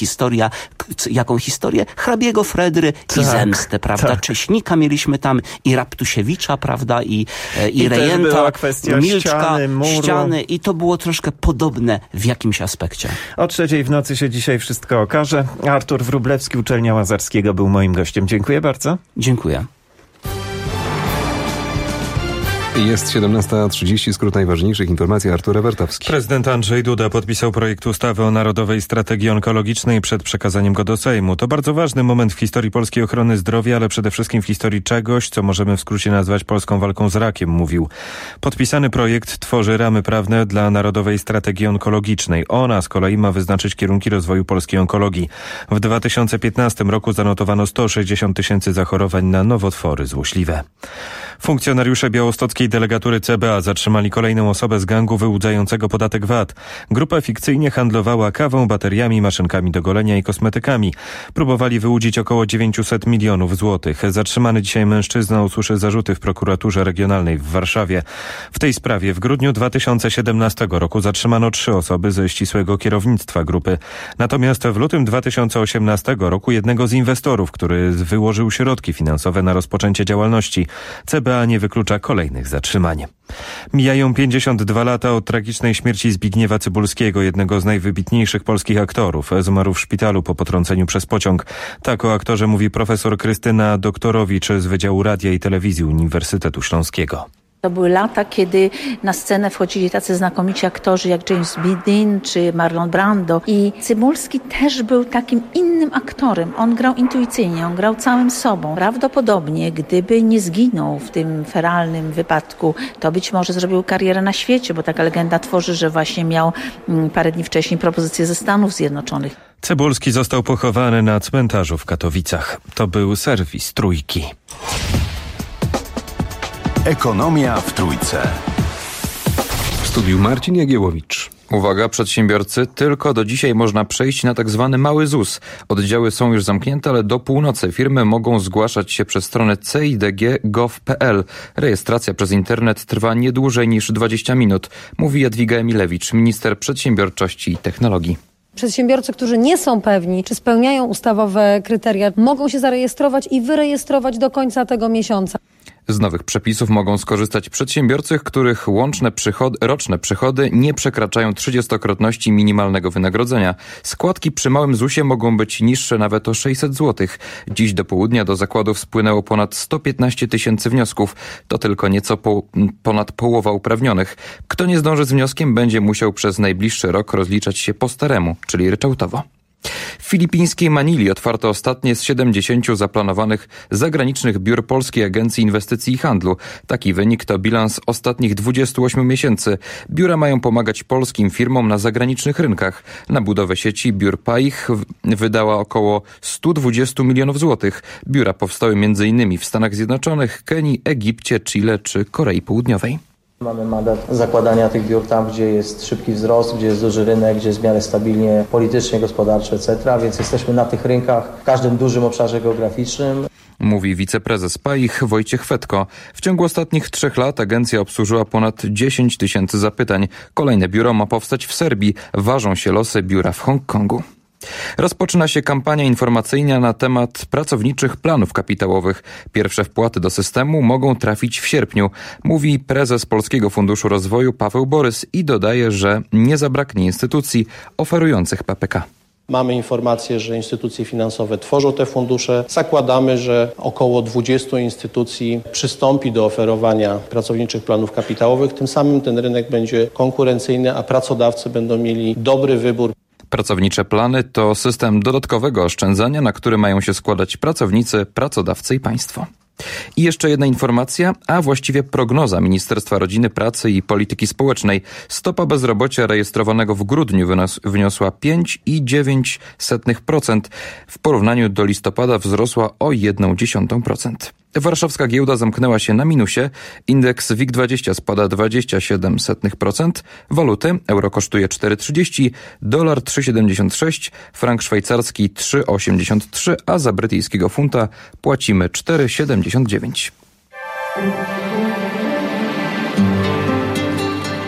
historia, jaką historię? Hrabiego Fredry tak, i zemstę, prawda? Tak. Cześnika mieliśmy tam i Raptusiewicza, prawda? I, i, I Rejenta, Milczka, ściany, muru. ściany i to było troszkę podobne w jakimś aspekcie. O trzeciej w nocy się dzisiaj wszystko okaże. Artur Wróblewski, Uczelnia Łazarskiego był moim gościem. Dziękuję bardzo. Dziękuję. Jest siedemnasta trzydzieści, skrót najważniejszych informacji, Artur Ewertowski. Prezydent Andrzej Duda podpisał projekt ustawy o Narodowej Strategii Onkologicznej przed przekazaniem go do Sejmu. To bardzo ważny moment w historii polskiej ochrony zdrowia, ale przede wszystkim w historii czegoś, co możemy w skrócie nazwać polską walką z rakiem, mówił. Podpisany projekt tworzy ramy prawne dla Narodowej Strategii Onkologicznej. Ona z kolei ma wyznaczyć kierunki rozwoju polskiej onkologii. W dwa tysiące piętnastym roku zanotowano sto sześćdziesiąt tysięcy zachorowań na nowotwory złośliwe. Funkcjonariusze białostockiej delegatury C B A zatrzymali kolejną osobę z gangu wyłudzającego podatek V A T. Grupa fikcyjnie handlowała kawą, bateriami, maszynkami do golenia i kosmetykami. Próbowali wyłudzić około dziewięćset milionów złotych. Zatrzymany dzisiaj mężczyzna usłyszy zarzuty w prokuraturze regionalnej w Warszawie. W tej sprawie w grudniu dwa tysiące siedemnastego roku zatrzymano trzy osoby ze ścisłego kierownictwa grupy. Natomiast w lutym dwa tysiące osiemnastego roku jednego z inwestorów, który wyłożył środki finansowe na rozpoczęcie działalności. C B A nie wyklucza kolejnych zatrzymań. Mijają pięćdziesiąt dwa lata od tragicznej śmierci Zbigniewa Cybulskiego, jednego z najwybitniejszych polskich aktorów. Zmarł w szpitalu po potrąceniu przez pociąg. Tak o aktorze mówi profesor Krystyna Doktorowicz z Wydziału Radia i Telewizji Uniwersytetu Śląskiego. To były lata, kiedy na scenę wchodzili tacy znakomici aktorzy jak James Dean czy Marlon Brando. I Cybulski też był takim innym aktorem. On grał intuicyjnie, on grał całym sobą. Prawdopodobnie, gdyby nie zginął w tym feralnym wypadku, to być może zrobił karierę na świecie, bo taka legenda tworzy, że właśnie miał parę dni wcześniej propozycję ze Stanów Zjednoczonych. Cybulski został pochowany na cmentarzu w Katowicach. To był serwis Trójki. Ekonomia w Trójce. W studiu Marcin Jagiełowicz. Uwaga, przedsiębiorcy, tylko do dzisiaj można przejść na tak zwany mały ZUS. Oddziały są już zamknięte, ale do północy firmy mogą zgłaszać się przez stronę c i d g kropka gov kropka p l. Rejestracja przez internet trwa nie dłużej niż dwadzieścia minut, mówi Jadwiga Emilewicz, minister przedsiębiorczości i technologii. Przedsiębiorcy, którzy nie są pewni, czy spełniają ustawowe kryteria, mogą się zarejestrować i wyrejestrować do końca tego miesiąca. Z nowych przepisów mogą skorzystać przedsiębiorcy, których łączne przychody, roczne przychody nie przekraczają trzydziestokrotności minimalnego wynagrodzenia. Składki przy małym zusie mogą być niższe nawet o sześćset złotych. Dziś do południa do zakładów spłynęło ponad sto piętnaście tysięcy wniosków. To tylko nieco po, ponad połowa uprawnionych. Kto nie zdąży z wnioskiem, będzie musiał przez najbliższy rok rozliczać się po staremu, czyli ryczałtowo. W filipińskiej Manili otwarto ostatnie z siedemdziesięciu zaplanowanych zagranicznych biur Polskiej Agencji Inwestycji i Handlu. Taki wynik to bilans ostatnich dwudziestu ośmiu miesięcy. Biura mają pomagać polskim firmom na zagranicznych rynkach. Na budowę sieci biur PAIH wydała około sto dwadzieścia milionów złotych. Biura powstały między innymi w Stanach Zjednoczonych, Kenii, Egipcie, Chile czy Korei Południowej. Mamy mandat zakładania tych biur tam, gdzie jest szybki wzrost, gdzie jest duży rynek, gdzie jest w miarę stabilnie politycznie, gospodarczo, et cetera. Więc jesteśmy na tych rynkach w każdym dużym obszarze geograficznym. Mówi wiceprezes PAIH Wojciech Fetko. W ciągu ostatnich trzech lat agencja obsłużyła ponad dziesięć tysięcy zapytań. Kolejne biuro ma powstać w Serbii. Ważą się losy biura w Hongkongu. Rozpoczyna się kampania informacyjna na temat pracowniczych planów kapitałowych. Pierwsze wpłaty do systemu mogą trafić w sierpniu, mówi prezes Polskiego Funduszu Rozwoju Paweł Borys i dodaje, że nie zabraknie instytucji oferujących P P K. Mamy informację, że instytucje finansowe tworzą te fundusze. Zakładamy, że około dwudziestu instytucji przystąpi do oferowania pracowniczych planów kapitałowych. Tym samym ten rynek będzie konkurencyjny, a pracodawcy będą mieli dobry wybór. Pracownicze plany to system dodatkowego oszczędzania, na który mają się składać pracownicy, pracodawcy i państwo. I jeszcze jedna informacja, a właściwie prognoza Ministerstwa Rodziny, Pracy i Polityki Społecznej. Stopa bezrobocia rejestrowanego w grudniu wyniosła pięć przecinek dziewięć procent. W porównaniu do listopada wzrosła o jeden przecinek dziesięć procent. Warszawska giełda zamknęła się na minusie. Indeks WIG dwadzieścia spada dwadzieścia siedem procent. Waluty: euro kosztuje cztery trzydzieści, dolar trzy siedemdziesiąt sześć, frank szwajcarski trzy osiemdziesiąt trzy, a za brytyjskiego funta płacimy cztery siedemdziesiąt dziewięć.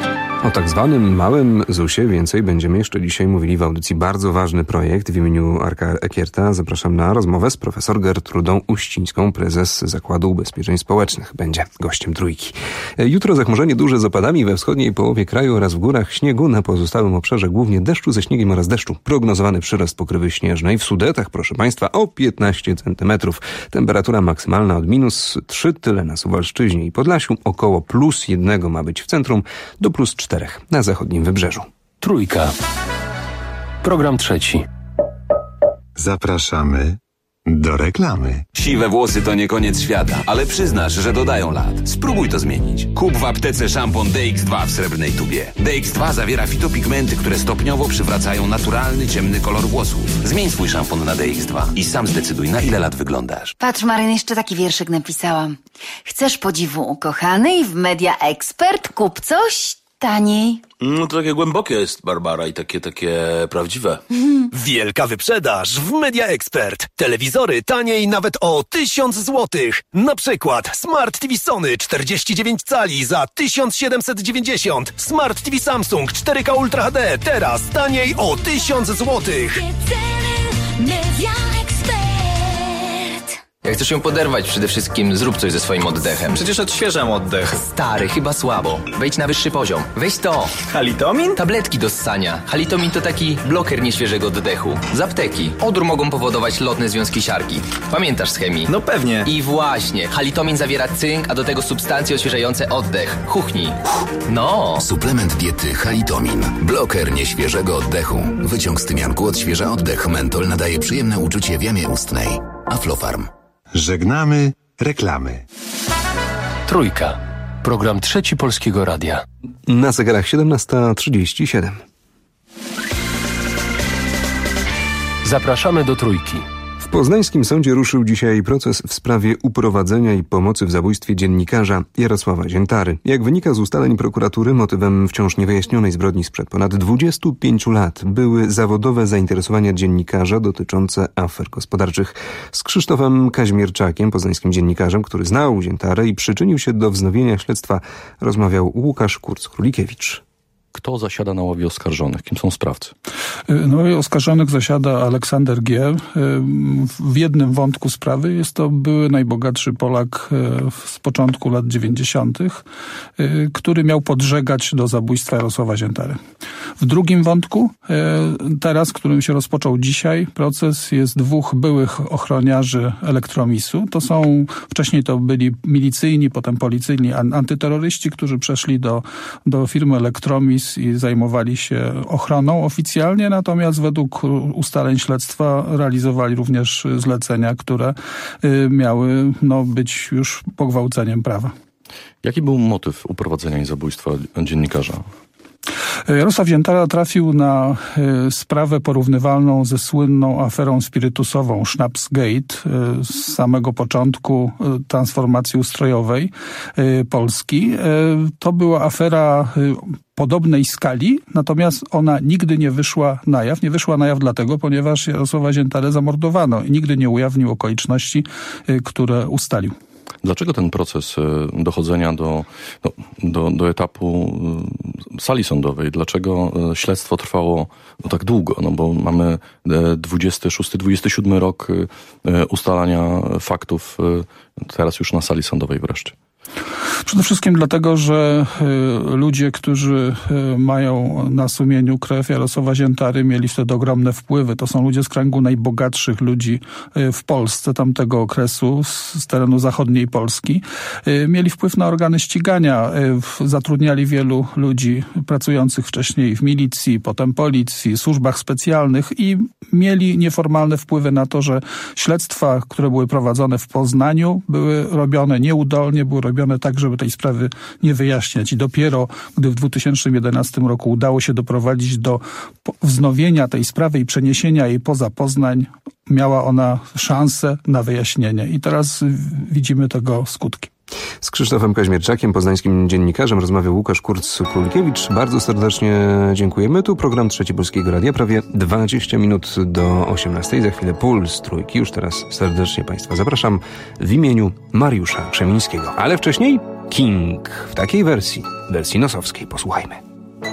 O tak zwanym małym zusie więcej będziemy jeszcze dzisiaj mówili w audycji. Bardzo ważny projekt. W imieniu Arka Ekierta zapraszam na rozmowę z profesor Gertrudą Uścińską, prezes Zakładu Ubezpieczeń Społecznych. Będzie gościem Trójki. Jutro zachmurzenie duże z opadami we wschodniej połowie kraju oraz w górach, śniegu, na pozostałym obszarze głównie deszczu ze śniegiem oraz deszczu. Prognozowany przyrost pokrywy śnieżnej. W Sudetach, proszę Państwa, o piętnaście centymetrów. Temperatura maksymalna od minus trzy, tyle na Suwalszczyźnie i Podlasiu. Około plus jednego ma być w centrum, do plus czterech na zachodnim wybrzeżu. Trójka. Program trzeci. Zapraszamy do reklamy. Siwe włosy to nie koniec świata, ale przyznasz, że dodają lat. Spróbuj to zmienić. Kup w aptece szampon D X dwa w srebrnej tubie. D X dwa zawiera fitopigmenty, które stopniowo przywracają naturalny, ciemny kolor włosów. Zmień swój szampon na D X dwa i sam zdecyduj, na ile lat wyglądasz. Patrz, Maryn, jeszcze taki wierszyk napisałam. Chcesz podziwu ukochanej w Media Expert? Kup coś taniej. No to takie głębokie jest, Barbara, i takie, takie prawdziwe. Wielka wyprzedaż w Media Expert. Telewizory taniej nawet o tysiąc złotych. Na przykład Smart T V Sony czterdzieści dziewięć cali za tysiąc siedemset dziewięćdziesiąt. Smart T V Samsung cztery K Ultra H D teraz taniej o tysiąc złotych. Media Expert. Jak chcesz ją poderwać, przede wszystkim zrób coś ze swoim oddechem. Przecież odświeżam oddech. Stary, chyba słabo. Wejdź na wyższy poziom. Weź to. Halitomin? Tabletki do ssania. Halitomin to taki bloker nieświeżego oddechu. Z apteki. Odór mogą powodować lotne związki siarki. Pamiętasz z chemii? No pewnie. I właśnie. Halitomin zawiera cynk, a do tego substancje odświeżające oddech. Chuchnij. No. Suplement diety Halitomin. Bloker nieświeżego oddechu. Wyciąg z tymianku odświeża oddech. Mentol nadaje przyjemne uczucie w jamie ustnej. Aflofarm. Żegnamy reklamy. Trójka. Program trzeci Polskiego Radia. Na zegarach siedemnasta trzydzieści siedem. Zapraszamy do Trójki. W poznańskim sądzie ruszył dzisiaj proces w sprawie uprowadzenia i pomocy w zabójstwie dziennikarza Jarosława Ziętary. Jak wynika z ustaleń prokuratury, motywem wciąż niewyjaśnionej zbrodni sprzed ponad dwudziestu pięciu lat były zawodowe zainteresowania dziennikarza dotyczące afer gospodarczych. Z Krzysztofem Kaźmierczakiem, poznańskim dziennikarzem, który znał Ziętarę i przyczynił się do wznowienia śledztwa, rozmawiał Łukasz Kurz-Królikiewicz. Kto zasiada na ławie oskarżonych? Kim są sprawcy? Na ławie oskarżonych zasiada Aleksander G. W jednym wątku sprawy jest to były najbogatszy Polak z początku lat dziewięćdziesiątych, który miał podżegać do zabójstwa Jarosława Ziętary. W drugim wątku, teraz, którym się rozpoczął dzisiaj proces, jest dwóch byłych ochroniarzy Elektromisu. To są, wcześniej to byli milicyjni, potem policyjni antyterroryści, którzy przeszli do, do firmy Elektromis i zajmowali się ochroną oficjalnie, natomiast według ustaleń śledztwa realizowali również zlecenia, które miały no, być już pogwałceniem prawa. Jaki był motyw uprowadzenia i zabójstwa dziennikarza? Jarosław Ziętara trafił na y, sprawę porównywalną ze słynną aferą spirytusową Schnapsgate y, z samego początku y, transformacji ustrojowej y, Polski. Y, to była afera y, podobnej skali, natomiast ona nigdy nie wyszła na jaw. Nie wyszła na jaw dlatego, ponieważ Jarosława Ziętarę zamordowano i nigdy nie ujawnił okoliczności, y, które ustalił. Dlaczego ten proces dochodzenia do, do, do, do etapu sali sądowej, dlaczego śledztwo trwało tak długo? No bo mamy dwudziesty szósty dwudziesty siódmy rok ustalania faktów, teraz już na sali sądowej wreszcie. Przede wszystkim dlatego, że y, ludzie, którzy y, mają na sumieniu krew Jarosława Ziętary, mieli wtedy ogromne wpływy. To są ludzie z kręgu najbogatszych ludzi y, w Polsce tamtego okresu, z, z terenu zachodniej Polski. Y, mieli wpływ na organy ścigania. Y, zatrudniali wielu ludzi pracujących wcześniej w milicji, potem policji, służbach specjalnych i mieli nieformalne wpływy na to, że śledztwa, które były prowadzone w Poznaniu, były robione nieudolnie, były robione tak, żeby tej sprawy nie wyjaśniać. I dopiero, gdy w dwa tysiące jedenastym roku udało się doprowadzić do wznowienia tej sprawy i przeniesienia jej poza Poznań, miała ona szansę na wyjaśnienie. I teraz widzimy tego skutki. Z Krzysztofem Kaźmierczakiem, poznańskim dziennikarzem, rozmawiał Łukasz Kurz-Królikiewicz. Bardzo serdecznie dziękujemy. Tu program Trzeci Polskiego Radia, prawie dwadzieścia minut do osiemnastej. Za chwilę Puls Trójki. Już teraz serdecznie Państwa zapraszam w imieniu Mariusza Krzemińskiego. Ale wcześniej King w takiej wersji, wersji nosowskiej. Posłuchajmy.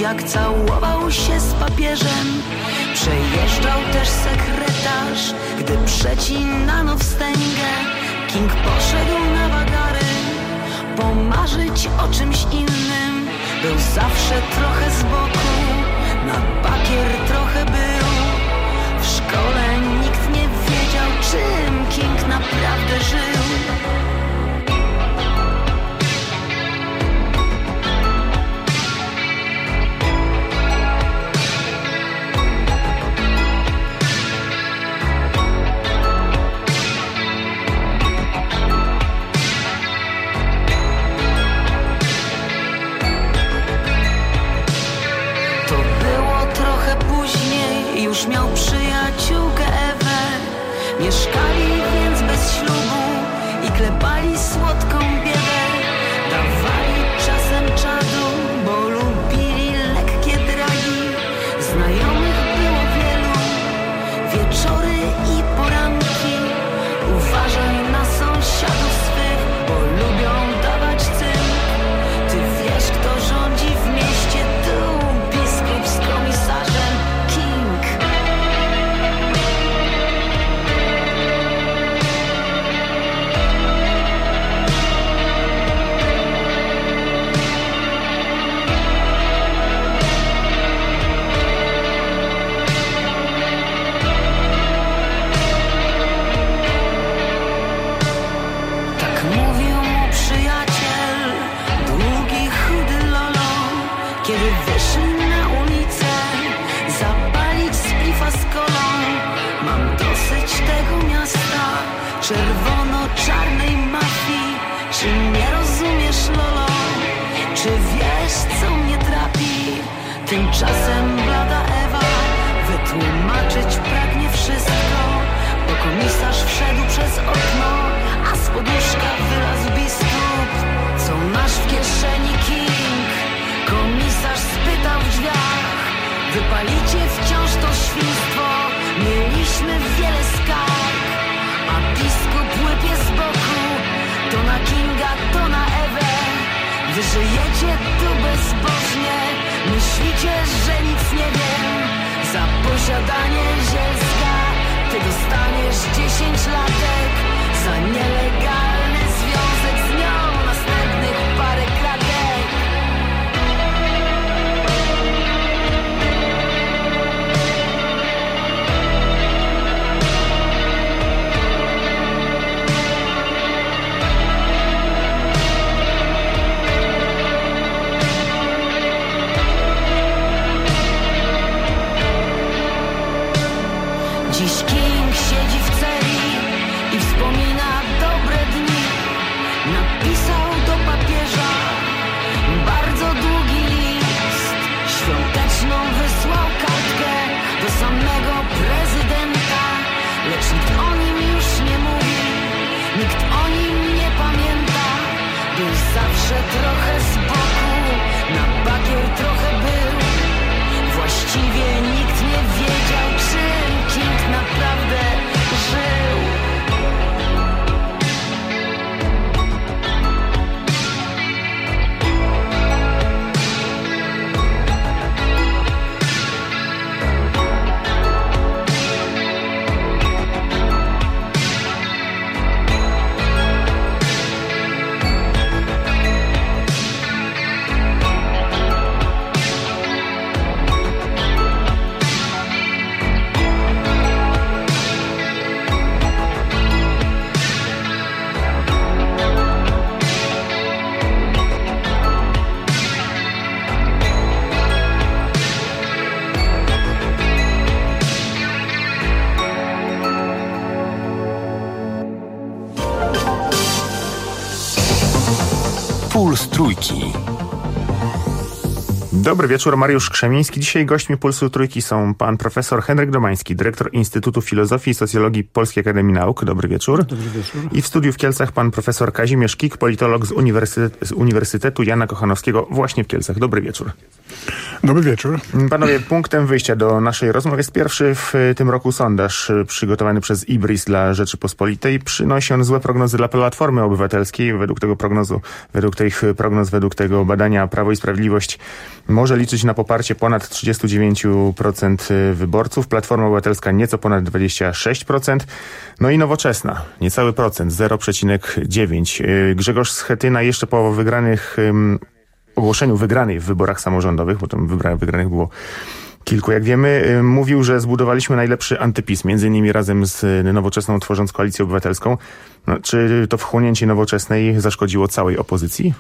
jak całował się z papieżem. Przejeżdżał też sekretarz, gdy przecinano wstęgę. King poszedł na wagary, pomarzyć o czymś innym. Był zawsze trochę z boku, na bakier trochę był. W szkole nikt nie wiedział, czym King naprawdę żył. Już miał przyjaciółkę Ewę. Mieszkali więc bez ślubu i klepali słodką biedę. Dawali czasem czadu, bo lubili lekkie dragi. Znajomych było wielu, wieczory i poranki. Uważaj na sąsiadów swych, bo lubią dawać cynk. Ty wiesz, kto rządzi w mieście, tu biskup z komisarzem. Czerwono-czarnej mafii. Czy nie rozumiesz, Lolo? Czy wiesz, co mnie trapi? Tymczasem blada Ewa wytłumaczyć pragnie wszystko, bo komisarz wszedł przez okno, a z poduszka wylazł biskup. Co masz w kieszeni, King? Komisarz spytał w drzwiach. Wypalicie wciąż to świństwo. Mieliśmy wiele skarg, a biskup łypie z boku. To na Kinga, to na Ewę. Wy żyjecie tu bezbożnie. Myślicie, że nic nie wiem. Za posiadanie zielska ty dostaniesz dziesięć latek. Za nielegalny związek z nią następnych parę kratek. Dziś King siedzi w celi i wspomina dobre dni. Napisał do papieża bardzo długi list. Świąteczną wysłał kartkę do samego prezydenta. Lecz nikt o nim już nie mówi, nikt o nim nie pamięta. Był zawsze trochę z boku, na bakier trochę był. Właściwie nikt nie wiedział, czym King naprawdę żył. Puls Trójki. Dobry wieczór, Mariusz Krzemiński. Dzisiaj gośćmi Pulsu Trójki są pan profesor Henryk Domański, dyrektor Instytutu Filozofii i Socjologii Polskiej Akademii Nauk. Dobry wieczór. Dobry wieczór. I w studiu w Kielcach pan profesor Kazimierz Kik, politolog z, Uniwersytet, z Uniwersytetu Jana Kochanowskiego właśnie w Kielcach. Dobry wieczór. Dobry wieczór. Panowie, punktem wyjścia do naszej rozmowy jest pierwszy w tym roku sondaż przygotowany przez Ibris dla Rzeczypospolitej. Przynosi on złe prognozy dla Platformy Obywatelskiej. Według tego prognozu, według tych prognoz, według tego badania Prawo i Sprawiedliwość może liczyć na poparcie ponad trzydzieści dziewięć procent wyborców, Platforma Obywatelska nieco ponad dwadzieścia sześć procent, no i Nowoczesna niecały procent, zero przecinek dziewięć. Grzegorz Schetyna jeszcze po wygranych, ogłoszeniu wygranej w wyborach samorządowych, bo tam wygranych było kilku, jak wiemy, mówił, że zbudowaliśmy najlepszy antypis, między innymi razem z Nowoczesną, tworząc Koalicję Obywatelską. No, czy to wchłonięcie Nowoczesnej zaszkodziło całej opozycji?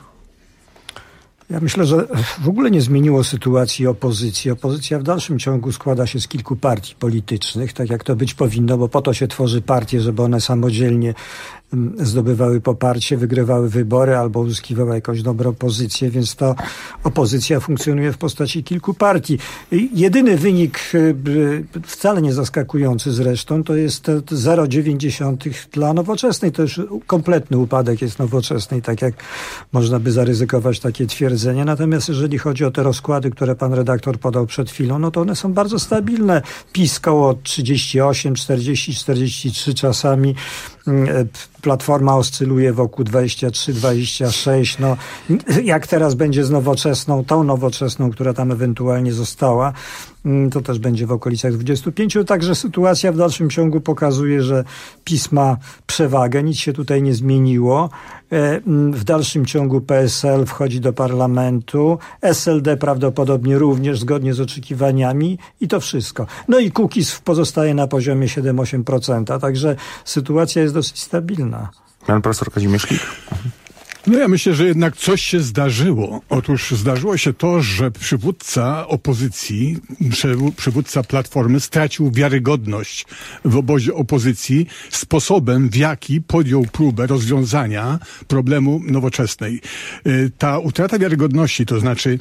Ja myślę, że w ogóle nie zmieniło sytuacji opozycji. Opozycja w dalszym ciągu składa się z kilku partii politycznych, tak jak to być powinno, bo po to się tworzy partie, żeby one samodzielnie zdobywały poparcie, wygrywały wybory albo uzyskiwały jakąś dobrą pozycję, więc ta opozycja funkcjonuje w postaci kilku partii. Jedyny wynik, wcale nie zaskakujący zresztą, to jest zero przecinek dziewięć dla Nowoczesnej. To już kompletny upadek jest Nowoczesnej, tak jak można by zaryzykować takie twierdzenie. Natomiast jeżeli chodzi o te rozkłady, które pan redaktor podał przed chwilą, no to one są bardzo stabilne. PiS koło trzydzieści osiem, czterdzieści, czterdzieści trzy czasami. Platforma oscyluje wokół dwadzieścia trzy, dwadzieścia sześć. No, jak teraz będzie z Nowoczesną, tą Nowoczesną, która tam ewentualnie została, to też będzie w okolicach dwudziestu pięciu. Także sytuacja w dalszym ciągu pokazuje, że PiS ma przewagę, nic się tutaj nie zmieniło. W dalszym ciągu P S L wchodzi do parlamentu, S L D prawdopodobnie również zgodnie z oczekiwaniami i to wszystko. No i Kukiz pozostaje na poziomie siedem do ośmiu procent, także sytuacja jest dosyć stabilna. Pan profesor Kazimierz Klik. No ja myślę, że jednak coś się zdarzyło. Otóż zdarzyło się to, że przywódca opozycji, przywódca Platformy stracił wiarygodność w obozie opozycji sposobem, w jaki podjął próbę rozwiązania problemu Nowoczesnej. Ta utrata wiarygodności, to znaczy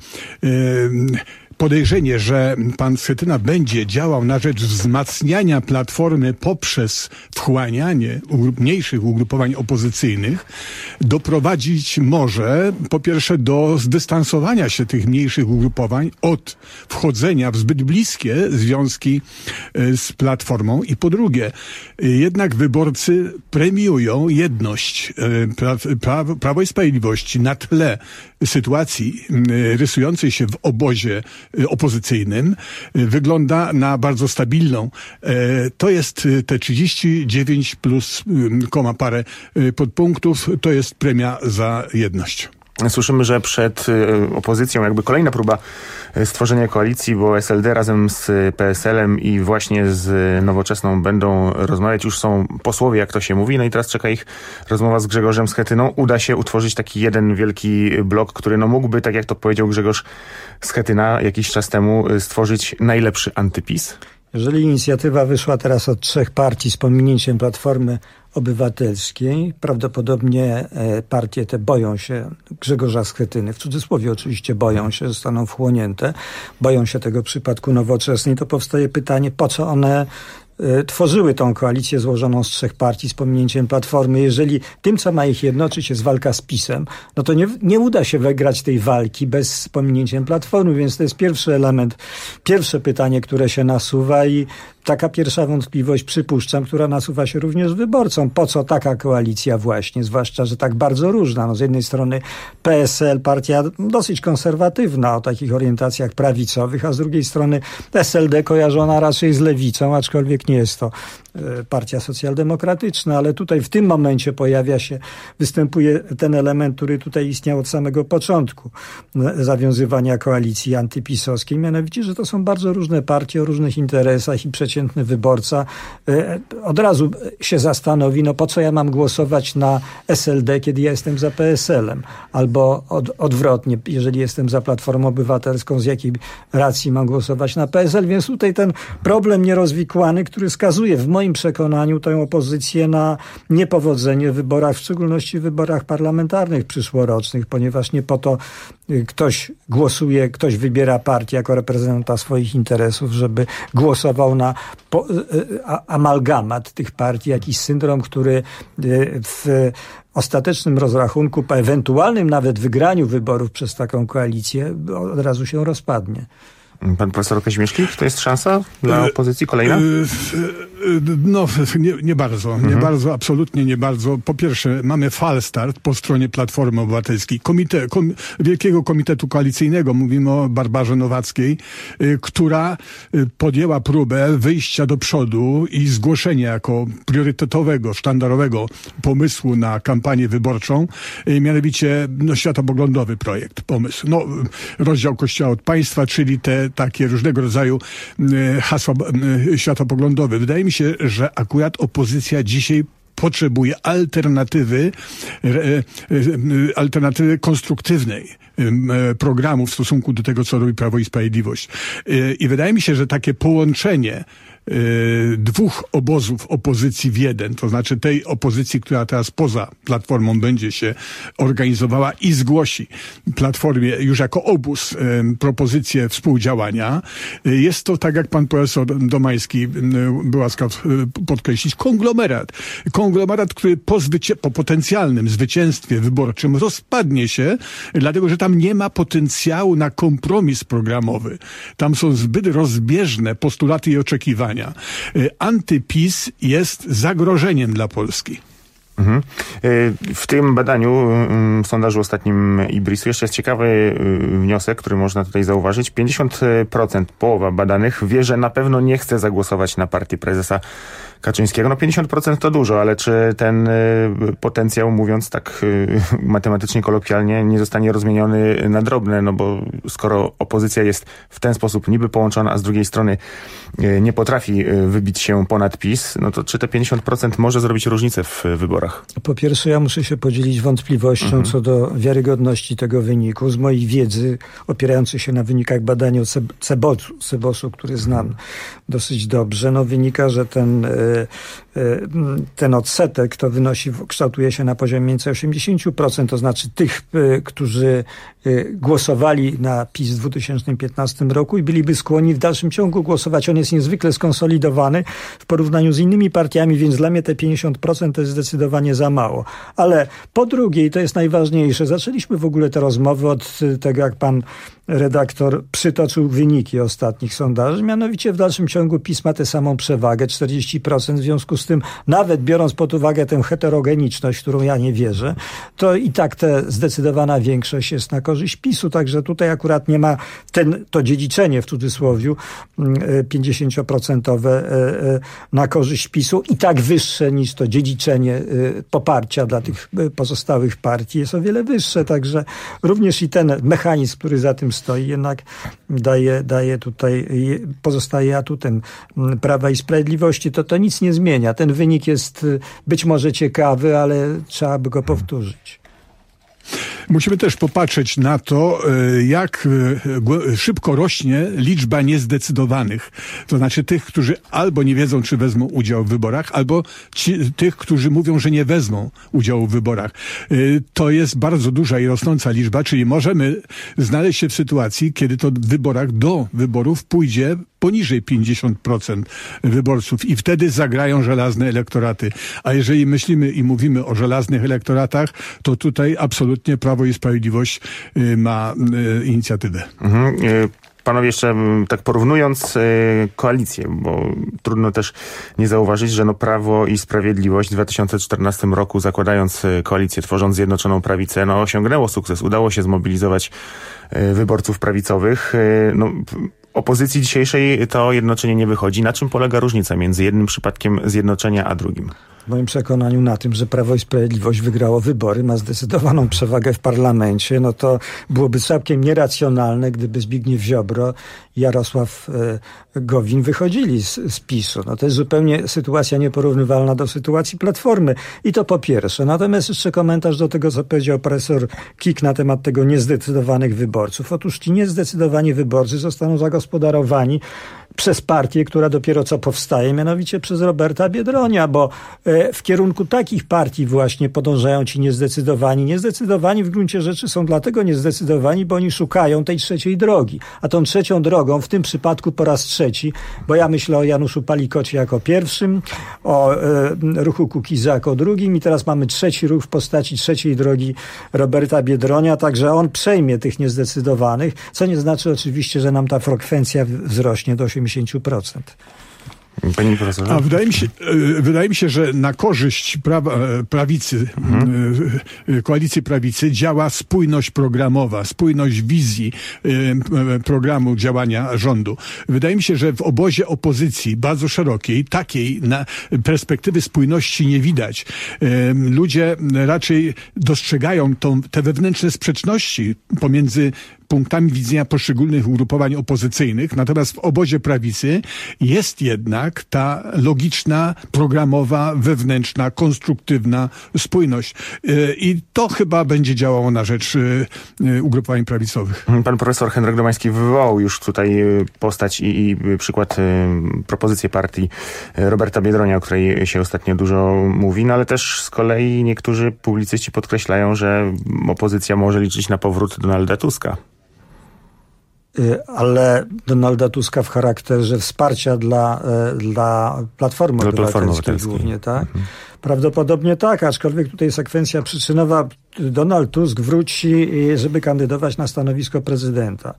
podejrzenie, że pan Schetyna będzie działał na rzecz wzmacniania Platformy poprzez wchłanianie mniejszych ugrupowań opozycyjnych, doprowadzić może po pierwsze do zdystansowania się tych mniejszych ugrupowań od wchodzenia w zbyt bliskie związki z Platformą i po drugie, jednak wyborcy premiują jedność pra- Prawo i Sprawiedliwości na tle sytuacji rysującej się w obozie opozycyjnym wygląda na bardzo stabilną. To jest te trzydzieści dziewięć plus koma parę podpunktów, to jest premia za jedność. Słyszymy, że przed opozycją jakby kolejna próba stworzenia koalicji, bo S L D razem z P S L-em i właśnie z Nowoczesną będą rozmawiać. Już są posłowie, jak to się mówi. No i teraz czeka ich rozmowa z Grzegorzem Schetyną. Uda się utworzyć taki jeden wielki blok, który no mógłby, tak jak to powiedział Grzegorz Schetyna jakiś czas temu, stworzyć najlepszy antypis? Jeżeli inicjatywa wyszła teraz od trzech partii z pominięciem Platformy Obywatelskiej, prawdopodobnie partie te boją się Grzegorza Schetyny, w cudzysłowie oczywiście boją się, zostaną wchłonięte, boją się tego przypadku Nowoczesnej, to powstaje pytanie, po co one tworzyły tą koalicję złożoną z trzech partii z pominięciem Platformy. Jeżeli tym, co ma ich jednoczyć, jest walka z PiS-em, no to nie, nie uda się wygrać tej walki bez pominięciem Platformy, więc to jest pierwszy element, pierwsze pytanie, które się nasuwa i taka pierwsza wątpliwość, przypuszczam, która nasuwa się również wyborcom. Po co taka koalicja właśnie? Zwłaszcza, że tak bardzo różna. No z jednej strony P S L, partia dosyć konserwatywna o takich orientacjach prawicowych, a z drugiej strony S L D kojarzona raczej z lewicą, aczkolwiek nie jest to partia socjaldemokratyczna, ale tutaj w tym momencie pojawia się, występuje ten element, który tutaj istniał od samego początku zawiązywania koalicji antypisowskiej. Mianowicie, że to są bardzo różne partie o różnych interesach i przeciętny wyborca od razu się zastanowi, no po co ja mam głosować na S L D, kiedy ja jestem za P S L-em? Albo od, odwrotnie, jeżeli jestem za Platformą Obywatelską, z jakiej racji mam głosować na P S L? Więc tutaj ten problem nierozwikłany, który skazuje w moim przekonaniu tę opozycję na niepowodzenie w wyborach, w szczególności w wyborach parlamentarnych przyszłorocznych, ponieważ nie po to ktoś głosuje, ktoś wybiera partię jako reprezentanta swoich interesów, żeby głosował na po, a, amalgamat tych partii, jakiś syndrom, który w ostatecznym rozrachunku, po ewentualnym nawet wygraniu wyborów przez taką koalicję od razu się rozpadnie. Pan profesor Kazimierz Klik, to jest szansa dla opozycji kolejna? No, nie, nie bardzo, mhm. nie bardzo, absolutnie nie bardzo. Po pierwsze, mamy falstart po stronie Platformy Obywatelskiej, komite, kom, Wielkiego Komitetu Koalicyjnego, mówimy o Barbarze Nowackiej, y, która y, podjęła próbę wyjścia do przodu i zgłoszenia jako priorytetowego, sztandarowego pomysłu na kampanię wyborczą, y, mianowicie no, światopoglądowy projekt, pomysł. No, rozdział Kościoła od państwa, czyli te takie różnego rodzaju y, hasła y, światopoglądowe. Wydaje mi się, że akurat opozycja dzisiaj potrzebuje alternatywy, alternatywy konstruktywnej programu w stosunku do tego, co robi Prawo i Sprawiedliwość. I wydaje mi się, że takie połączenie dwóch obozów opozycji w jeden, to znaczy tej opozycji, która teraz poza Platformą będzie się organizowała i zgłosi Platformie już jako obóz propozycję współdziałania. Jest to, tak jak pan profesor Domański był łaskaw podkreślić, konglomerat. Konglomerat, który po, zwycię- po potencjalnym zwycięstwie wyborczym rozpadnie się, dlatego że tam nie ma potencjału na kompromis programowy. Tam są zbyt rozbieżne postulaty i oczekiwania. Antypis jest zagrożeniem dla Polski. Mhm. W tym badaniu, w sondażu ostatnim Ibrisu, jeszcze jest ciekawy wniosek, który można tutaj zauważyć. pięćdziesiąt procent, połowa badanych wie, że na pewno nie chce zagłosować na partię prezesa Kaczyńskiego. No pięćdziesiąt procent to dużo, ale czy ten y, potencjał, mówiąc tak y, matematycznie, kolokwialnie, nie zostanie rozmieniony na drobne, no bo skoro opozycja jest w ten sposób niby połączona, a z drugiej strony y, nie potrafi y, wybić się ponad PiS, no to czy te pięćdziesiąt procent może zrobić różnicę w y, wyborach? Po pierwsze, ja muszę się podzielić wątpliwością mhm. co do wiarygodności tego wyniku. Z mojej wiedzy, opierającej się na wynikach badania Cebosu, Cebosu, który znam dosyć dobrze, no wynika, że ten ten odsetek to wynosi, kształtuje się na poziomie mniej więcej osiemdziesiąt procent, to znaczy tych, którzy głosowali na PiS w dwa tysiące piętnastym roku i byliby skłonni w dalszym ciągu głosować. On jest niezwykle skonsolidowany w porównaniu z innymi partiami, więc dla mnie te pięćdziesiąt procent to jest zdecydowanie za mało. Ale po drugie, i to jest najważniejsze, zaczęliśmy w ogóle te rozmowy od tego, jak pan redaktor przytoczył wyniki ostatnich sondaży. Mianowicie w dalszym ciągu PiS ma tę samą przewagę, czterdzieści procent. W związku z tym, nawet biorąc pod uwagę tę heterogeniczność, w którą ja nie wierzę, to i tak ta zdecydowana większość jest na korzyść PiSu. Także tutaj akurat nie ma ten, to dziedziczenie w cudzysłowie pięćdziesięcioprocentowe na korzyść PiSu i tak wyższe niż to dziedziczenie poparcia dla tych pozostałych partii jest o wiele wyższe. Także również i ten mechanizm, który za tym stoi, jednak daje, daje tutaj, pozostaje atutem Prawa i Sprawiedliwości. To to nic nie zmienia. Ten wynik jest być może ciekawy, ale trzeba by go powtórzyć. Musimy też popatrzeć na to, jak szybko rośnie liczba niezdecydowanych. To znaczy tych, którzy albo nie wiedzą, czy wezmą udział w wyborach, albo ci, tych, którzy mówią, że nie wezmą udziału w wyborach. To jest bardzo duża i rosnąca liczba, czyli możemy znaleźć się w sytuacji, kiedy to w wyborach do wyborów pójdzie poniżej pięćdziesiąt procent wyborców i wtedy zagrają żelazne elektoraty. A jeżeli myślimy i mówimy o żelaznych elektoratach, to tutaj absolutnie Prawo i Sprawiedliwość ma inicjatywę. Mhm. Panowie, jeszcze tak porównując koalicję, bo trudno też nie zauważyć, że no Prawo i Sprawiedliwość w dwa tysiące czternastym roku, zakładając koalicję, tworząc Zjednoczoną Prawicę, no osiągnęło sukces. Udało się zmobilizować wyborców prawicowych. No, opozycji dzisiejszej to jednoczenie nie wychodzi. Na czym polega różnica między jednym przypadkiem zjednoczenia a drugim? W moim przekonaniu na tym, że Prawo i Sprawiedliwość wygrało wybory, ma zdecydowaną przewagę w parlamencie, no to byłoby całkiem nieracjonalne, gdyby Zbigniew Ziobro i Jarosław e, Gowin wychodzili z, z PiSu. No to jest zupełnie sytuacja nieporównywalna do sytuacji Platformy. I to po pierwsze. Natomiast jeszcze komentarz do tego, co powiedział profesor Kik na temat tego niezdecydowanych wyborców. Otóż ci niezdecydowani wyborcy zostaną zagospodarowani przez partię, która dopiero co powstaje, mianowicie przez Roberta Biedronia, bo e, w kierunku takich partii właśnie podążają ci niezdecydowani. Niezdecydowani w gruncie rzeczy są dlatego niezdecydowani, bo oni szukają tej trzeciej drogi. A tą trzecią drogą, w tym przypadku po raz trzeci, bo ja myślę o Januszu Palikocie jako pierwszym, o e, ruchu Kukiza jako drugim i teraz mamy trzeci ruch w postaci trzeciej drogi Roberta Biedronia, także on przejmie tych niezdecydowanych, co nie znaczy oczywiście, że nam ta frekwencja wzrośnie do osiemdziesiąt procent. Panie profesorze? A wydaje mi się, wydaje mi się, że na korzyść prawa, prawicy, mhm. koalicji prawicy działa spójność programowa, spójność wizji programu działania rządu. Wydaje mi się, że w obozie opozycji bardzo szerokiej, takiej na perspektywy spójności nie widać. Ludzie raczej dostrzegają tą, te wewnętrzne sprzeczności pomiędzy punktami widzenia poszczególnych ugrupowań opozycyjnych, natomiast w obozie prawicy jest jednak ta logiczna, programowa, wewnętrzna, konstruktywna spójność. I to chyba będzie działało na rzecz ugrupowań prawicowych. Pan profesor Henryk Domański wywołał już tutaj postać i, i przykład, propozycję partii Roberta Biedronia, o której się ostatnio dużo mówi, no ale też z kolei niektórzy publicyści podkreślają, że opozycja może liczyć na powrót Donalda Tuska. Ale Donalda Tuska w charakterze wsparcia dla, dla Platformy Obywatelskiej głównie, tak? Mhm. Prawdopodobnie tak, aczkolwiek tutaj sekwencja przyczynowa. Donald Tusk wróci, żeby kandydować na stanowisko prezydenta.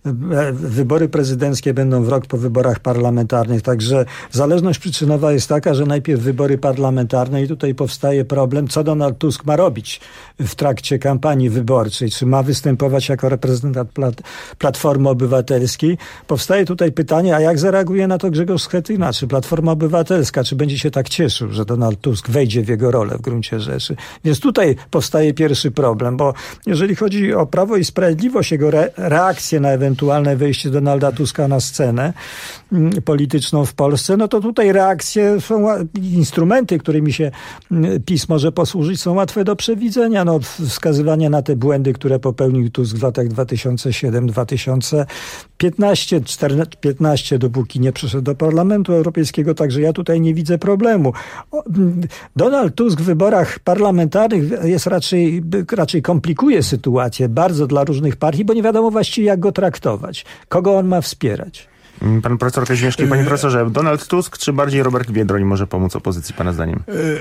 Wybory prezydenckie będą w rok po wyborach parlamentarnych, także zależność przyczynowa jest taka, że najpierw wybory parlamentarne i tutaj powstaje problem, co Donald Tusk ma robić w trakcie kampanii wyborczej. Czy ma występować jako reprezentant Plat- Platformy Obywatelskiej? Powstaje tutaj pytanie, a jak zareaguje na to Grzegorz Schetyna? Czy Platforma Obywatelska, czy będzie się tak cieszył, że Donald Tusk wejdzie w jego rolę w gruncie rzeczy? Więc tutaj powstaje pierwszy problem, bo jeżeli chodzi o Prawo i Sprawiedliwość, jego re- reakcję na ewentualne wejście Donalda Tuska na scenę m, polityczną w Polsce, no to tutaj reakcje są, instrumenty, którymi się m, PiS może posłużyć, są łatwe do przewidzenia. No, wskazywanie na te błędy, które popełnił Tusk w latach dwa tysiące siódmy do dwa tysiące piętnastego, czternaście, piętnaście, dopóki nie przyszedł do Parlamentu Europejskiego, także ja tutaj nie widzę problemu. O, Donald Tusk w wyborach parlamentarnych jest raczej, raczej komplikuje sytuację bardzo dla różnych partii, bo nie wiadomo właściwie, jak go traktować. Kogo on ma wspierać? Pan profesor Kazimierski, panie profesorze, Donald Tusk czy bardziej Robert Biedroń może pomóc opozycji, pana zdaniem?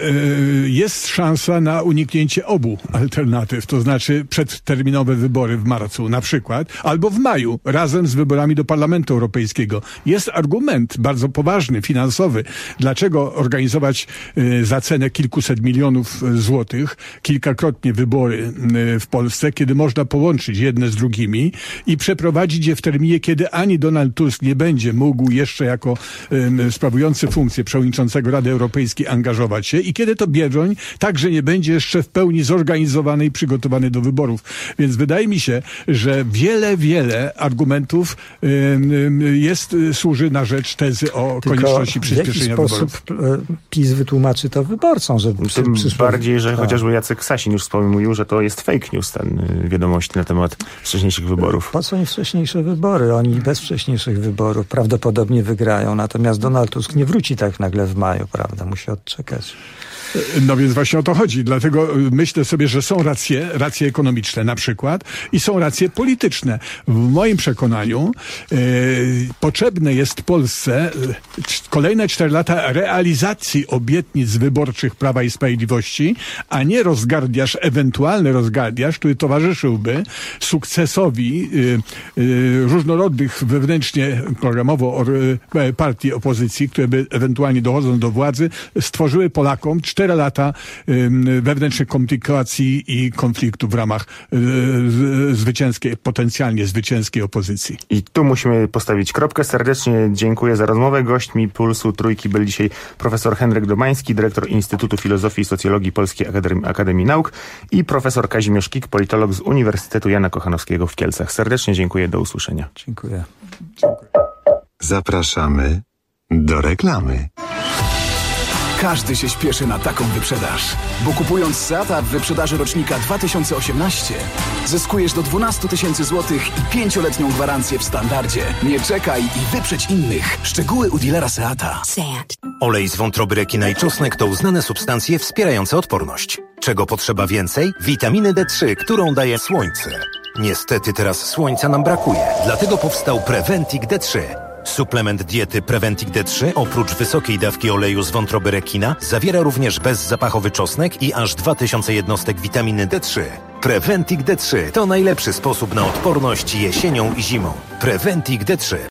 Jest szansa na uniknięcie obu alternatyw, to znaczy przedterminowe wybory w marcu na przykład, albo w maju, razem z wyborami do Parlamentu Europejskiego. Jest argument bardzo poważny, finansowy. Dlaczego organizować za cenę kilkuset milionów złotych kilkakrotnie wybory w Polsce, kiedy można połączyć jedne z drugimi i przeprowadzić je w terminie, kiedy ani Donald Tusk nie będzie będzie mógł jeszcze jako um, sprawujący funkcję przewodniczącego Rady Europejskiej angażować się i kiedy to Biedroń także nie będzie jeszcze w pełni zorganizowany i przygotowany do wyborów. Więc wydaje mi się, że wiele, wiele argumentów um, jest, służy na rzecz tezy o Tylko konieczności przyspieszenia wyborów. W jaki sposób PiS wytłumaczy to wyborcom? Że przy, Tym przyszło... bardziej, że tak. Chociażby Jacek Sasin już wspomniał, że to jest fake news, ten wiadomości na temat wcześniejszych wyborów. Po co nie wcześniejsze wybory? Oni bez wcześniejszych wyborów prawdopodobnie wygrają, natomiast Donald Tusk nie wróci tak nagle w maju, prawda? Musi odczekać. No więc właśnie o to chodzi. Dlatego myślę sobie, że są racje, racje ekonomiczne na przykład i są racje polityczne. W moim przekonaniu e, potrzebne jest Polsce kolejne cztery lata realizacji obietnic wyborczych Prawa i Sprawiedliwości, a nie rozgardiaż, ewentualny rozgardiaż, który towarzyszyłby sukcesowi e, e, różnorodnych wewnętrznie programowo e, partii opozycji, które by ewentualnie dochodząc do władzy stworzyły Polakom cztery lata y, wewnętrznych komplikacji i konfliktu w ramach y, zwycięskiej, potencjalnie zwycięskiej opozycji. I tu musimy postawić kropkę. Serdecznie dziękuję za rozmowę. Gośćmi Pulsu Trójki byli dzisiaj profesor Henryk Domański, dyrektor Instytutu Filozofii i Socjologii Polskiej Akademii, Akademii Nauk i profesor Kazimierz Kik, politolog z Uniwersytetu Jana Kochanowskiego w Kielcach. Serdecznie dziękuję. Do usłyszenia. Dziękuję. Dziękuję. Zapraszamy do reklamy. Każdy się śpieszy na taką wyprzedaż, bo kupując Seata w wyprzedaży rocznika dwa tysiące osiemnaście zyskujesz do dwanaście tysięcy złotych i pięcioletnią gwarancję w standardzie. Nie czekaj i wyprzedź innych. Szczegóły u dealera Seata. Seat. Olej z wątroby rekina i czosnek to uznane substancje wspierające odporność. Czego potrzeba więcej? Witaminy D trzy, którą daje słońce. Niestety teraz słońca nam brakuje, dlatego powstał Preventic D trzy. Suplement diety Preventic D trzy oprócz wysokiej dawki oleju z wątroby rekina zawiera również bezzapachowy czosnek i aż dwa tysiące jednostek witaminy D trzy. Preventic D trzy to najlepszy sposób na odporność jesienią i zimą. Preventic D trzy.